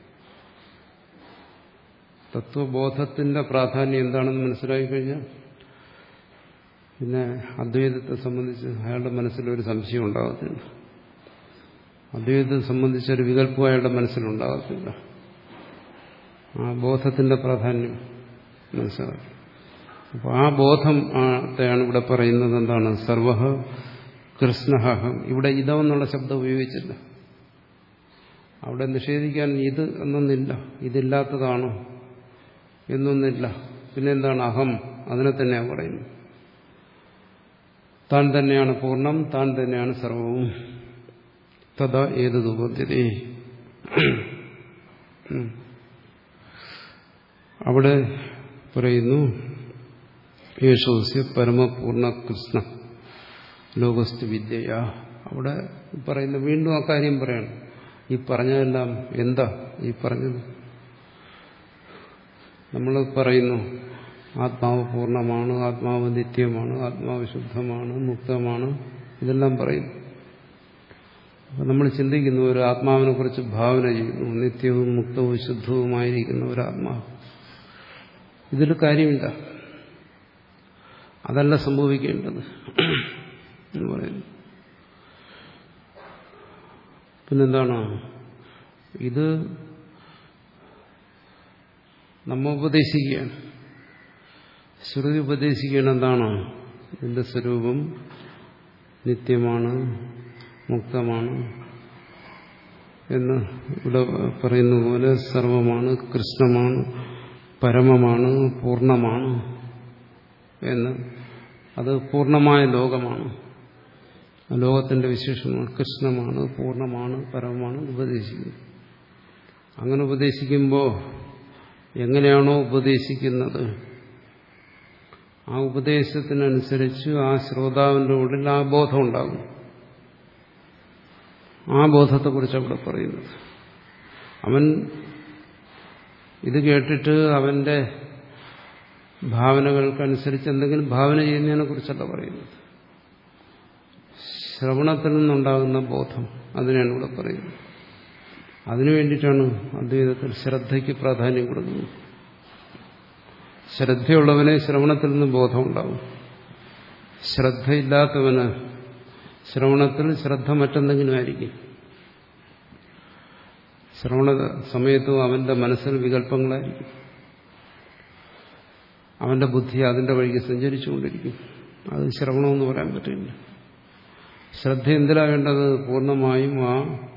തത്വബോധത്തിന്റെ പ്രാധാന്യം എന്താണെന്ന് മനസ്സിലാക്കി കഴിഞ്ഞാൽ പിന്നെ അദ്വൈതത്തെ സംബന്ധിച്ച് അയാളുടെ മനസ്സിലൊരു സംശയം ഉണ്ടാകത്തില്ല. അദ്വൈതത്തെ സംബന്ധിച്ചൊരു വികല്പം അയാളുടെ മനസ്സിലുണ്ടാകത്തില്ല. ആ ബോധത്തിന്റെ പ്രാധാന്യം മനസ്സിലാക്കി. അപ്പോൾ ആ ബോധത്തെയാണ് ഇവിടെ പറയുന്നത്. എന്താണ്? സർവഃ കൃഷ്ണഹം. ഇവിടെ ഇതമെന്നുള്ള ശബ്ദം ഉപയോഗിച്ചില്ല. അവിടെ നിഷേധിക്കാൻ ഇത് എന്നൊന്നില്ല, ഇതില്ലാത്തതാണ് എന്നൊന്നില്ല. പിന്നെന്താണ്? അഹം. അതിനെ തന്നെയാണ് പറയുന്നത്. താൻ തന്നെയാണ് പൂർണ്ണം, താൻ തന്നെയാണ് സർവവും. തഥാ ഏതതുപദ്ധ്യതേ. അവിടെ പറയുന്നു, യേശോസ്യ പരമപൂർണ്ണ കൃഷ്ണ ലോകസ്തു വിദ്യയാ. അവിടെ പറയുന്ന വീണ്ടും ആ കാര്യം പറയണം. ഈ പറഞ്ഞതെല്ലാം എന്താ ഈ പറഞ്ഞത്? നമ്മൾ പറയുന്നു ആത്മാവ് പൂർണ്ണമാണ്, ആത്മാവ് നിത്യമാണ്, ആത്മാവ് ശുദ്ധമാണ്, മുക്തമാണ്, ഇതെല്ലാം പറയുന്നു. അപ്പം നമ്മൾ ചിന്തിക്കുന്നു, ഒരു ആത്മാവിനെ കുറിച്ച് ഭാവന ചെയ്യുന്നു, നിത്യവും മുക്തവും ശുദ്ധവുമായിരിക്കുന്ന ഒരു ആത്മാവ്. ഇതിൽ കാര്യമില്ല, അതല്ല സംഭവിക്കേണ്ടത് എന്ന് പറയുന്നു. പിന്നെന്താണ്? ഇത് നമ്മ ഉപദേശിക്കുകയാണ്, ശ്രുതി ഉപദേശിക്കുകയാണ്. എന്താണ്? ഇതിന്റെ സ്വരൂപം നിത്യമാണ്, മുക്തമാണ് എന്ന് ഇവിടെ പറയുന്ന പോലെ സർവമാണ്, കൃഷ്ണമാണ്, പരമമാണ്, പൂർണ്ണമാണ് എന്ന്, അത് പൂർണ്ണമായ ലോകമാണ്, ലോകത്തിന്റെ വിശേഷമാണ്, കൃഷ്ണമാണ്, പൂർണ്ണമാണ്, പരമമാണ് ഉപദേശിക്കുന്നത്. അങ്ങനെ ഉപദേശിക്കുമ്പോൾ എങ്ങനെയാണോ ഉപദേശിക്കുന്നത് ആ ഉപദേശത്തിനനുസരിച്ച് ആ ശ്രോതാവിന്റെ ഉള്ളിൽ ആ ബോധം ഉണ്ടാകും. ആ ബോധത്തെക്കുറിച്ചാണ് ഇവിടെ പറയുന്നത്. അവൻ ഇത് കേട്ടിട്ട് അവന്റെ ഭാവനകൾക്കനുസരിച്ച് എന്തെങ്കിലും ഭാവന ചെയ്യുന്നതിനെ കുറിച്ചല്ല പറയുന്നത്. ശ്രവണത്തിൽ നിന്നുണ്ടാകുന്ന ബോധം, അതിനാണ് ഇവിടെ പറയുന്നത്. അതിനു വേണ്ടിയിട്ടാണ് അദ്വൈതത്തിൽ ശ്രദ്ധയ്ക്ക് പ്രാധാന്യം കൊടുക്കുന്നത്. ശ്രദ്ധയുള്ളവനെ ശ്രവണത്തിൽ നിന്ന് ബോധമുണ്ടാകും. ശ്രദ്ധയില്ലാത്തവന് ശ്രവണത്തിൽ ശ്രദ്ധ മറ്റെന്തെങ്കിലും ആയിരിക്കും. ശ്രവണ സമയത്തും അവന്റെ മനസ്സിൽ വികല്പങ്ങളായിരിക്കും. അവന്റെ ബുദ്ധി അതിന്റെ വഴിക്ക് സഞ്ചരിച്ചുകൊണ്ടിരിക്കും. അത് ശ്രവണമെന്ന് പറയാൻ പറ്റില്ല. ശ്രദ്ധ എന്തിനാ വേണ്ടത്? പൂർണ്ണമായും ആ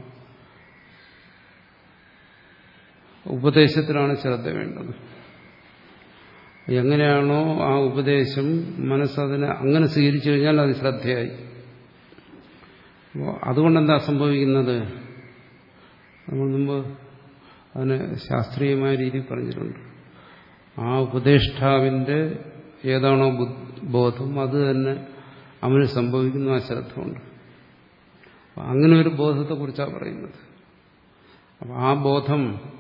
ഉപദേശത്തിലാണ് ശ്രദ്ധ വേണ്ടത്. എങ്ങനെയാണോ ആ ഉപദേശം മനസ്സതിനെ അങ്ങനെ സ്വീകരിച്ചു കഴിഞ്ഞാൽ അത് ശ്രദ്ധയായി. അതുകൊണ്ടെന്താ സംഭവിക്കുന്നത്? നമ്മൾ മുമ്പ് അതിന് ശാസ്ത്രീയമായ രീതിയിൽ പറഞ്ഞിട്ടുണ്ട്. ആ ഉപദേഷ്ടാവിന്റെ ഏതാണോ ബോധം അത് തന്നെ അവന് സംഭവിക്കുന്ന ആ ശ്രദ്ധ കൊണ്ട്. അങ്ങനെ ഒരു ബോധത്തെക്കുറിച്ചാണ് പറയുന്നത്. അപ്പം ആ ബോധം,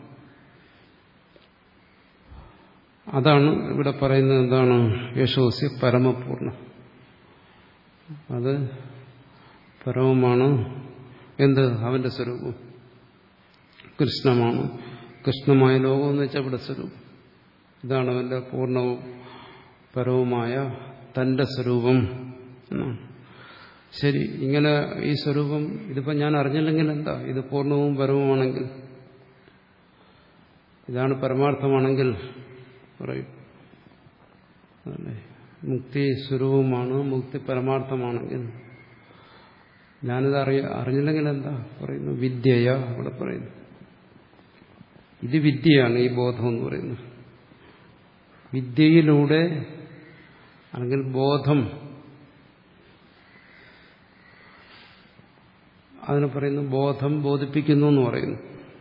അതാണ് ഇവിടെ പറയുന്നത്. എന്താണ്? യശോസ്യ പരമപൂർണം. അത് പരമമാണ്. എന്ത്? അവന്റെ സ്വരൂപം കൃഷ്ണമാണ്. കൃഷ്ണമായ ലോകം എന്ന് വെച്ചാൽ ഇവിടെ സ്വരൂപം. ഇതാണ് അവന്റെ പൂർണ്ണവും പരവുമായ തന്റെ സ്വരൂപം എന്നാണ്. ശരി, ഇങ്ങനെ ഈ സ്വരൂപം ഇതിപ്പോൾ ഞാൻ അറിഞ്ഞില്ലെങ്കിൽ എന്താ? ഇത് പൂർണ്ണവും പരവുമാണെങ്കിൽ, ഇതാണ് പരമാർത്ഥമാണെങ്കിൽ പറയും അല്ലേ, മുക്തി സ്വരൂപമാണ്, മുക്തി പരമാർത്ഥമാണെങ്കിൽ ഞാനിത് അറിയ അറിഞ്ഞില്ലെങ്കിൽ എന്താ പറയുന്നു? വിദ്യയ അവിടെ പറയുന്നു. ഇത് വിദ്യയാണ്, ഈ ബോധം എന്ന് പറയുന്നത്. വിദ്യയിലൂടെ അല്ലെങ്കിൽ ബോധം, അതിന് പറയുന്നു ബോധം ബോധിപ്പിക്കുന്നു എന്ന് പറയുന്നു.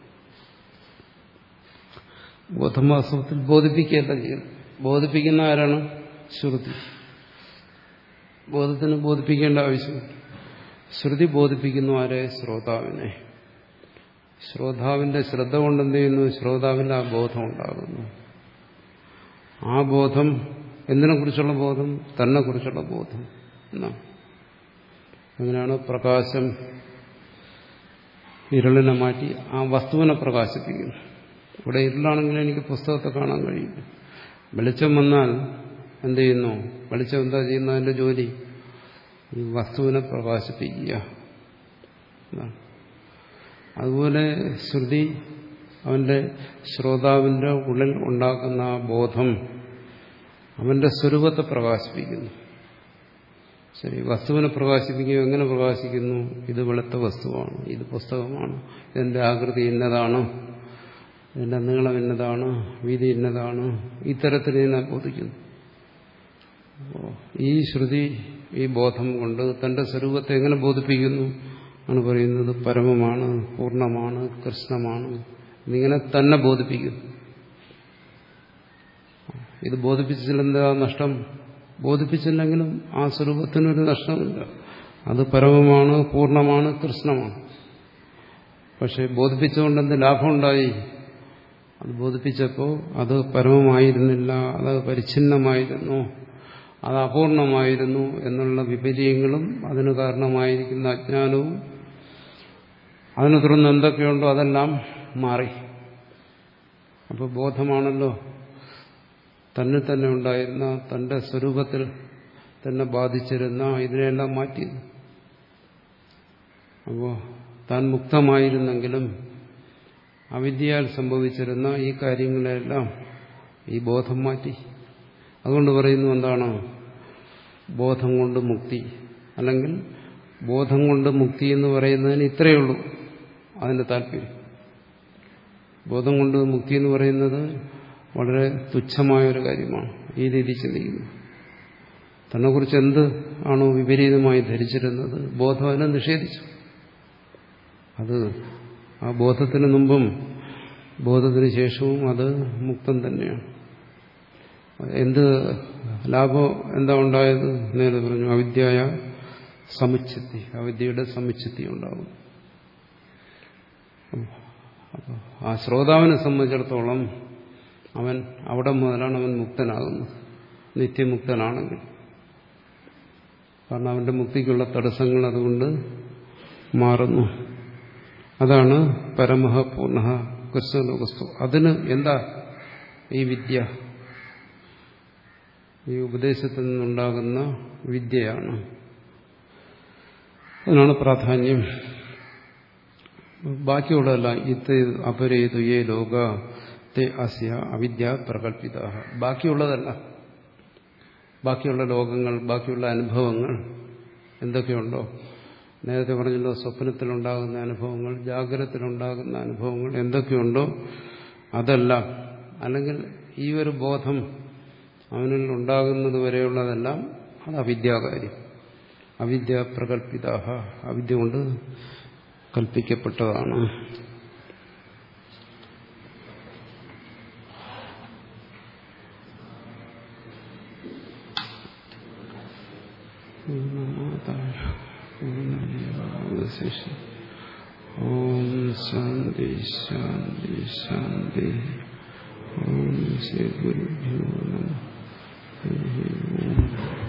ബോധം വാസ്തവത്തിൽ ബോധിപ്പിക്കുകയല്ല ചെയ്യുന്നത്. ബോധിപ്പിക്കുന്ന ആരാണ്? ശ്രുതി. ബോധത്തിന് ബോധിപ്പിക്കേണ്ട ആവശ്യമില്ല. ശ്രുതി ബോധിപ്പിക്കുന്നു ആരെ? ശ്രോതാവിനെ. ശ്രോതാവിന്റെ ശ്രദ്ധ കൊണ്ട് എന്ത് ചെയ്യുന്നു? ശ്രോതാവിന്റെ ആ ബോധം ഉണ്ടാകുന്നു. ആ ബോധം എന്തിനെ കുറിച്ചുള്ള ബോധം? തന്നെ കുറിച്ചുള്ള ബോധം എന്നാണ്. അങ്ങനെയാണ് പ്രകാശം ഇരുളിനെ മാറ്റി ആ വസ്തുവിനെ പ്രകാശിപ്പിക്കുന്നു. ഇവിടെ ഇരുളാണെങ്കിൽ എനിക്ക് പുസ്തകത്തെ കാണാൻ കഴിയില്ല. വെളിച്ചം വന്നാൽ എന്ത് ചെയ്യുന്നു? വെളിച്ചം എന്താ ചെയ്യുന്നത്? അതിന്റെ ജോലി ഈ വസ്തുവിനെ പ്രകാശിപ്പിക്കുക. അതുപോലെ ശ്രുതി അവന്റെ ശ്രോതാവിന്റെ ഉള്ളിൽ ഉണ്ടാക്കുന്ന ആ ബോധം അവന്റെ സ്വരൂപത്തെ പ്രകാശിപ്പിക്കുന്നു. ശരി, വസ്തുവിനെ പ്രകാശിപ്പിക്കുക. എങ്ങനെ പ്രകാശിക്കുന്നു? ഇത് വെളുത്ത വസ്തുവാണ്, ഇത് പുസ്തകമാണ്, ഇതിന്റെ ആകൃതി ഇന്നതാണ്, ഇതിന്റെ നീളം ഇന്നതാണ്, വീതി ഇന്നതാണ്, ഇത്തരത്തിൽ ഇതിനെ ബോധിക്കുന്നു. ഈ ശ്രുതി ഈ ബോധം കൊണ്ട് തന്റെ സ്വരൂപത്തെ എങ്ങനെ ബോധിപ്പിക്കുന്നു ആണ് പറയുന്നത്. പരമമാണ്, പൂർണ്ണമാണ്, കൃഷ്ണമാണ്, എന്നിങ്ങനെ തന്നെ ബോധിപ്പിക്കുന്നു. ഇത് ബോധിപ്പിച്ചില്ലെന്താ നഷ്ടം? ബോധിപ്പിച്ചില്ലെങ്കിലും ആ സ്വരൂപത്തിനൊരു നഷ്ടമില്ല. അത് പരമമാണ്, പൂർണ്ണമാണ്, കൃഷ്ണമാണ്. പക്ഷെ ബോധിപ്പിച്ചുകൊണ്ട് എന്ത് ലാഭമുണ്ടായി? അത് ബോധിപ്പിച്ചപ്പോൾ അത് പരമമായിരുന്നില്ല, അത് പരിച്ഛിന്നമായിരുന്നു, അത് അപൂർണമായിരുന്നു എന്നുള്ള വിപര്യങ്ങളും അതിന് കാരണമായിരിക്കുന്ന അജ്ഞാനവും അതിനെ തുടർന്ന് എന്തൊക്കെയുണ്ടോ അതെല്ലാം മാറി. അപ്പോൾ ബോധമാണല്ലോ തന്നെ തന്നെ ഉണ്ടായിരുന്ന തന്റെ സ്വരൂപത്തിൽ തന്നെ ബാധിച്ചിരുന്ന ഇതിനെല്ലാം മാറ്റി. അപ്പോൾ താൻ മുക്തമായിരുന്നെങ്കിലും അവിദ്യയാൽ സംഭവിച്ചിരുന്ന ഈ കാര്യങ്ങളെല്ലാം ഈ ബോധം മാറ്റി. അതുകൊണ്ട് പറയുന്നു എന്താണ്? ബോധം കൊണ്ട് മുക്തി, അല്ലെങ്കിൽ ബോധം കൊണ്ട് മുക്തി എന്ന് പറയുന്നതിന് ഇത്രയേ ഉള്ളൂ അതിന്റെ താല്പര്യം. ബോധം കൊണ്ട് മുക്തി എന്ന് പറയുന്നത് വളരെ തുച്ഛമായൊരു കാര്യമാണ് ഈ രീതി ചിന്തിക്കുന്നു. തന്നെക്കുറിച്ച് എന്ത് ആണോ വിപരീതമായി ധരിച്ചിരുന്നത് ബോധം അതിനെ നിഷേധിച്ചു. അത് ആ ബോധത്തിന് മുമ്പും ബോധത്തിന് ശേഷവും അത് മുക്തം തന്നെയാണ്. എന്ത് ലാഭം എന്താ ഉണ്ടായത്? നേരെ പറഞ്ഞു, അവിദ്യയ സമുച്ചത്തി, അവിദ്യയുടെ സമുച്ചത്തി ഉണ്ടാകും. ആ ശ്രോതാവിനെ സംബന്ധിച്ചിടത്തോളം അവൻ അവിടെ മുതലാണ് അവൻ മുക്തനാകുന്നത്, നിത്യമുക്തനാണെങ്കിൽ. കാരണം അവന്റെ മുക്തിക്കുള്ള തടസ്സങ്ങൾ അതുകൊണ്ട് മാറുന്നു. അതാണ് പരമഃ പൂർണ്ണഃ കൃഷ്ണലോകസ്തു. അതിന് എന്താ ഈ വിദ്യ? ഈ ഉപദേശത്തിൽ നിന്നുണ്ടാകുന്ന വിദ്യയാണ്. അതിനാണ് പ്രാധാന്യം. ബാക്കിയുള്ളതല്ല. ഇത് അപരേതു യേ ലോക തേ അസ്യ അവിദ്യ പ്രകല്പിത. ബാക്കിയുള്ളതല്ല. ബാക്കിയുള്ള ലോകങ്ങൾ, ബാക്കിയുള്ള അനുഭവങ്ങൾ എന്തൊക്കെയുണ്ടോ, നേരത്തെ പറഞ്ഞല്ലോ, സ്വപ്നത്തിലുണ്ടാകുന്ന അനുഭവങ്ങൾ, ജാഗ്രതത്തിലുണ്ടാകുന്ന അനുഭവങ്ങൾ എന്തൊക്കെയുണ്ടോ അതെല്ലാം, അല്ലെങ്കിൽ ഈ ഒരു ബോധം അവനിൽ ഉണ്ടാകുന്നത് വരെയുള്ളതെല്ലാം അത് അവിദ്യാകാര്യം. അവിദ്യ പ്രകല്പിത, അവിദ്യ കൊണ്ട് കൽപ്പിക്കപ്പെട്ടതാണ്. ഓം ശാന്തി ശാന്തി ശാന്തി. ഓം ശ്രീ ഗുരുഭ്യോ നമഃ.